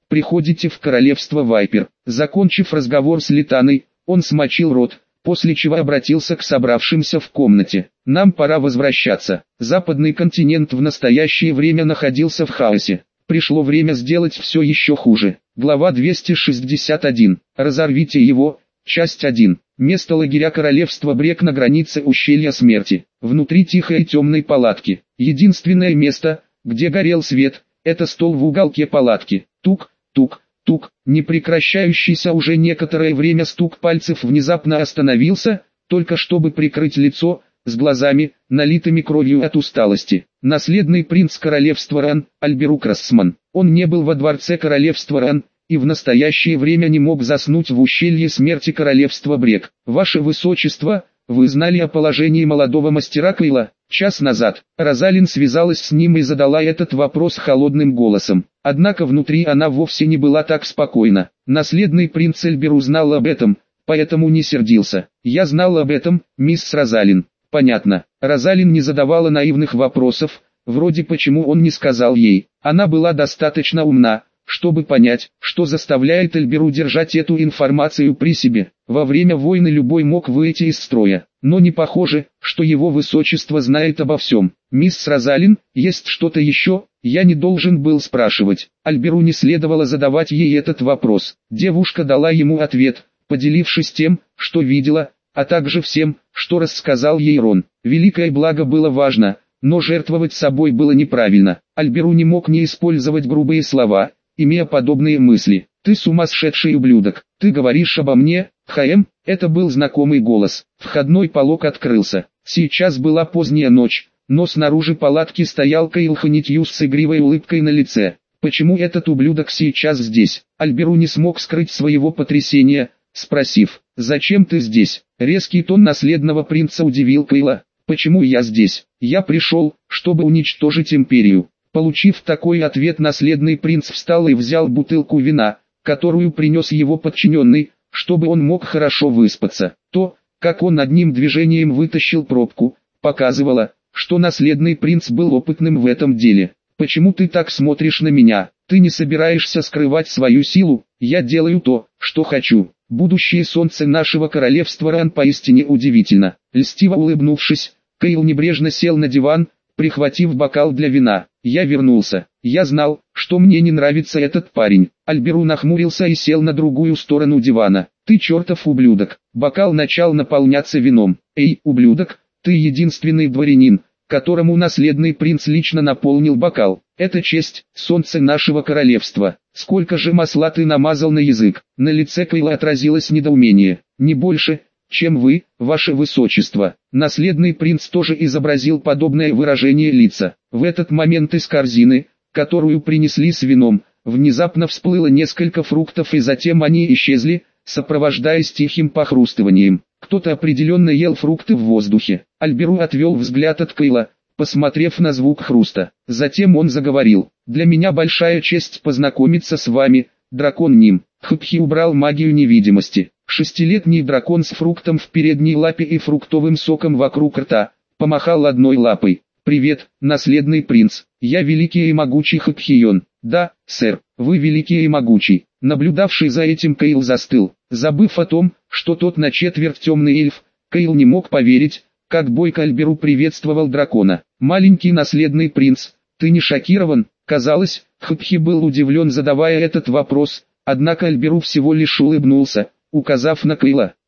приходите в королевство Вайпер». Закончив разговор с Литаной, он смочил рот, после чего обратился к собравшимся в комнате. «Нам пора возвращаться. Западный континент в настоящее время находился в хаосе. Пришло время сделать все еще хуже». Глава двести шестьдесят один. Разорвите его. Часть один. Место лагеря королевства Брек на границе ущелья смерти. Внутри тихой и темной палатки. Единственное место, где горел свет, это стол в уголке палатки. Тук, тук, тук. Непрекращающийся уже некоторое время стук пальцев внезапно остановился, только чтобы прикрыть лицо, с глазами, налитыми кровью от усталости. Наследный принц королевства Ран, Альберук Рассман. Он не был во дворце королевства Ран, и в настоящее время не мог заснуть в ущелье смерти королевства Брек. «Ваше Высочество, вы знали о положении молодого мастера Кейла?» Час назад Розалин связалась с ним и задала этот вопрос холодным голосом. Однако внутри она вовсе не была так спокойна. Наследный принц Эльбер узнал об этом, поэтому не сердился. «Я знал об этом, мисс Розалин». «Понятно». Розалин не задавала наивных вопросов, вроде почему он не сказал ей. Она была достаточно умна, чтобы понять, что заставляет Эльберу держать эту информацию при себе. Во время войны любой мог выйти из строя, но не похоже, что его высочество знает обо всем. «Мисс Розалин, есть что-то еще?» Я не должен был спрашивать. Альберу не следовало задавать ей этот вопрос. Девушка дала ему ответ, поделившись тем, что видела, а также всем, что рассказал ей Рон. Великое благо было важно, но жертвовать собой было неправильно. Альберу не мог не использовать грубые слова, имея подобные мысли. «Ты сумасшедший ублюдок, ты говоришь обо мне, Хаэм?» Это был знакомый голос. Входной полог открылся. Сейчас была поздняя ночь, но снаружи палатки стоял Кейл Ханитьюс с игривой улыбкой на лице. «Почему этот ублюдок сейчас здесь?» Альберу не смог скрыть своего потрясения, спросив: «Зачем ты здесь?» Резкий тон наследного принца удивил Кейла. «Почему я здесь? Я пришел, чтобы уничтожить империю». Получив такой ответ, наследный принц встал и взял бутылку вина, которую принес его подчиненный, чтобы он мог хорошо выспаться. То, как он одним движением вытащил пробку, показывало, что наследный принц был опытным в этом деле. «Почему ты так смотришь на меня? Ты не собираешься скрывать свою силу? Я делаю то, что хочу». Будущее солнце нашего королевства Ран поистине удивительно. Льстиво улыбнувшись, Кейл небрежно сел на диван, прихватив бокал для вина. «Я вернулся. Я знал, что мне не нравится этот парень». Альберу нахмурился и сел на другую сторону дивана. «Ты чертов ублюдок». Бокал начал наполняться вином. «Эй, ублюдок, ты единственный дворянин, которому наследный принц лично наполнил бокал. Это честь, солнце нашего королевства. Сколько же масла ты намазал на язык?» На лице Кейла отразилось недоумение. «Не больше, чем вы, ваше высочество». Наследный принц тоже изобразил подобное выражение лица. В этот момент из корзины, которую принесли с вином, внезапно всплыло несколько фруктов, и затем они исчезли, сопровождаясь тихим похрустыванием. Кто-то определенно ел фрукты в воздухе. Альберу отвел взгляд от Кейла, посмотрев на звук хруста. Затем он заговорил: «Для меня большая честь познакомиться с вами, дракон Ним». Хпхи убрал магию невидимости. Шестилетний дракон с фруктом в передней лапе и фруктовым соком вокруг рта, помахал одной лапой. «Привет, наследный принц. Я великий и могучий Хпхион». «Да, сэр, вы великий и могучий». Наблюдавший за этим Кейл застыл, забыв о том, что тот на четверть темный эльф. Кейл не мог поверить, как бойко Альберу приветствовал дракона. «Маленький наследный принц, ты не шокирован?» Казалось, Хпхи был удивлен, задавая этот вопрос, однако Альберу всего лишь улыбнулся, указав на Кейла.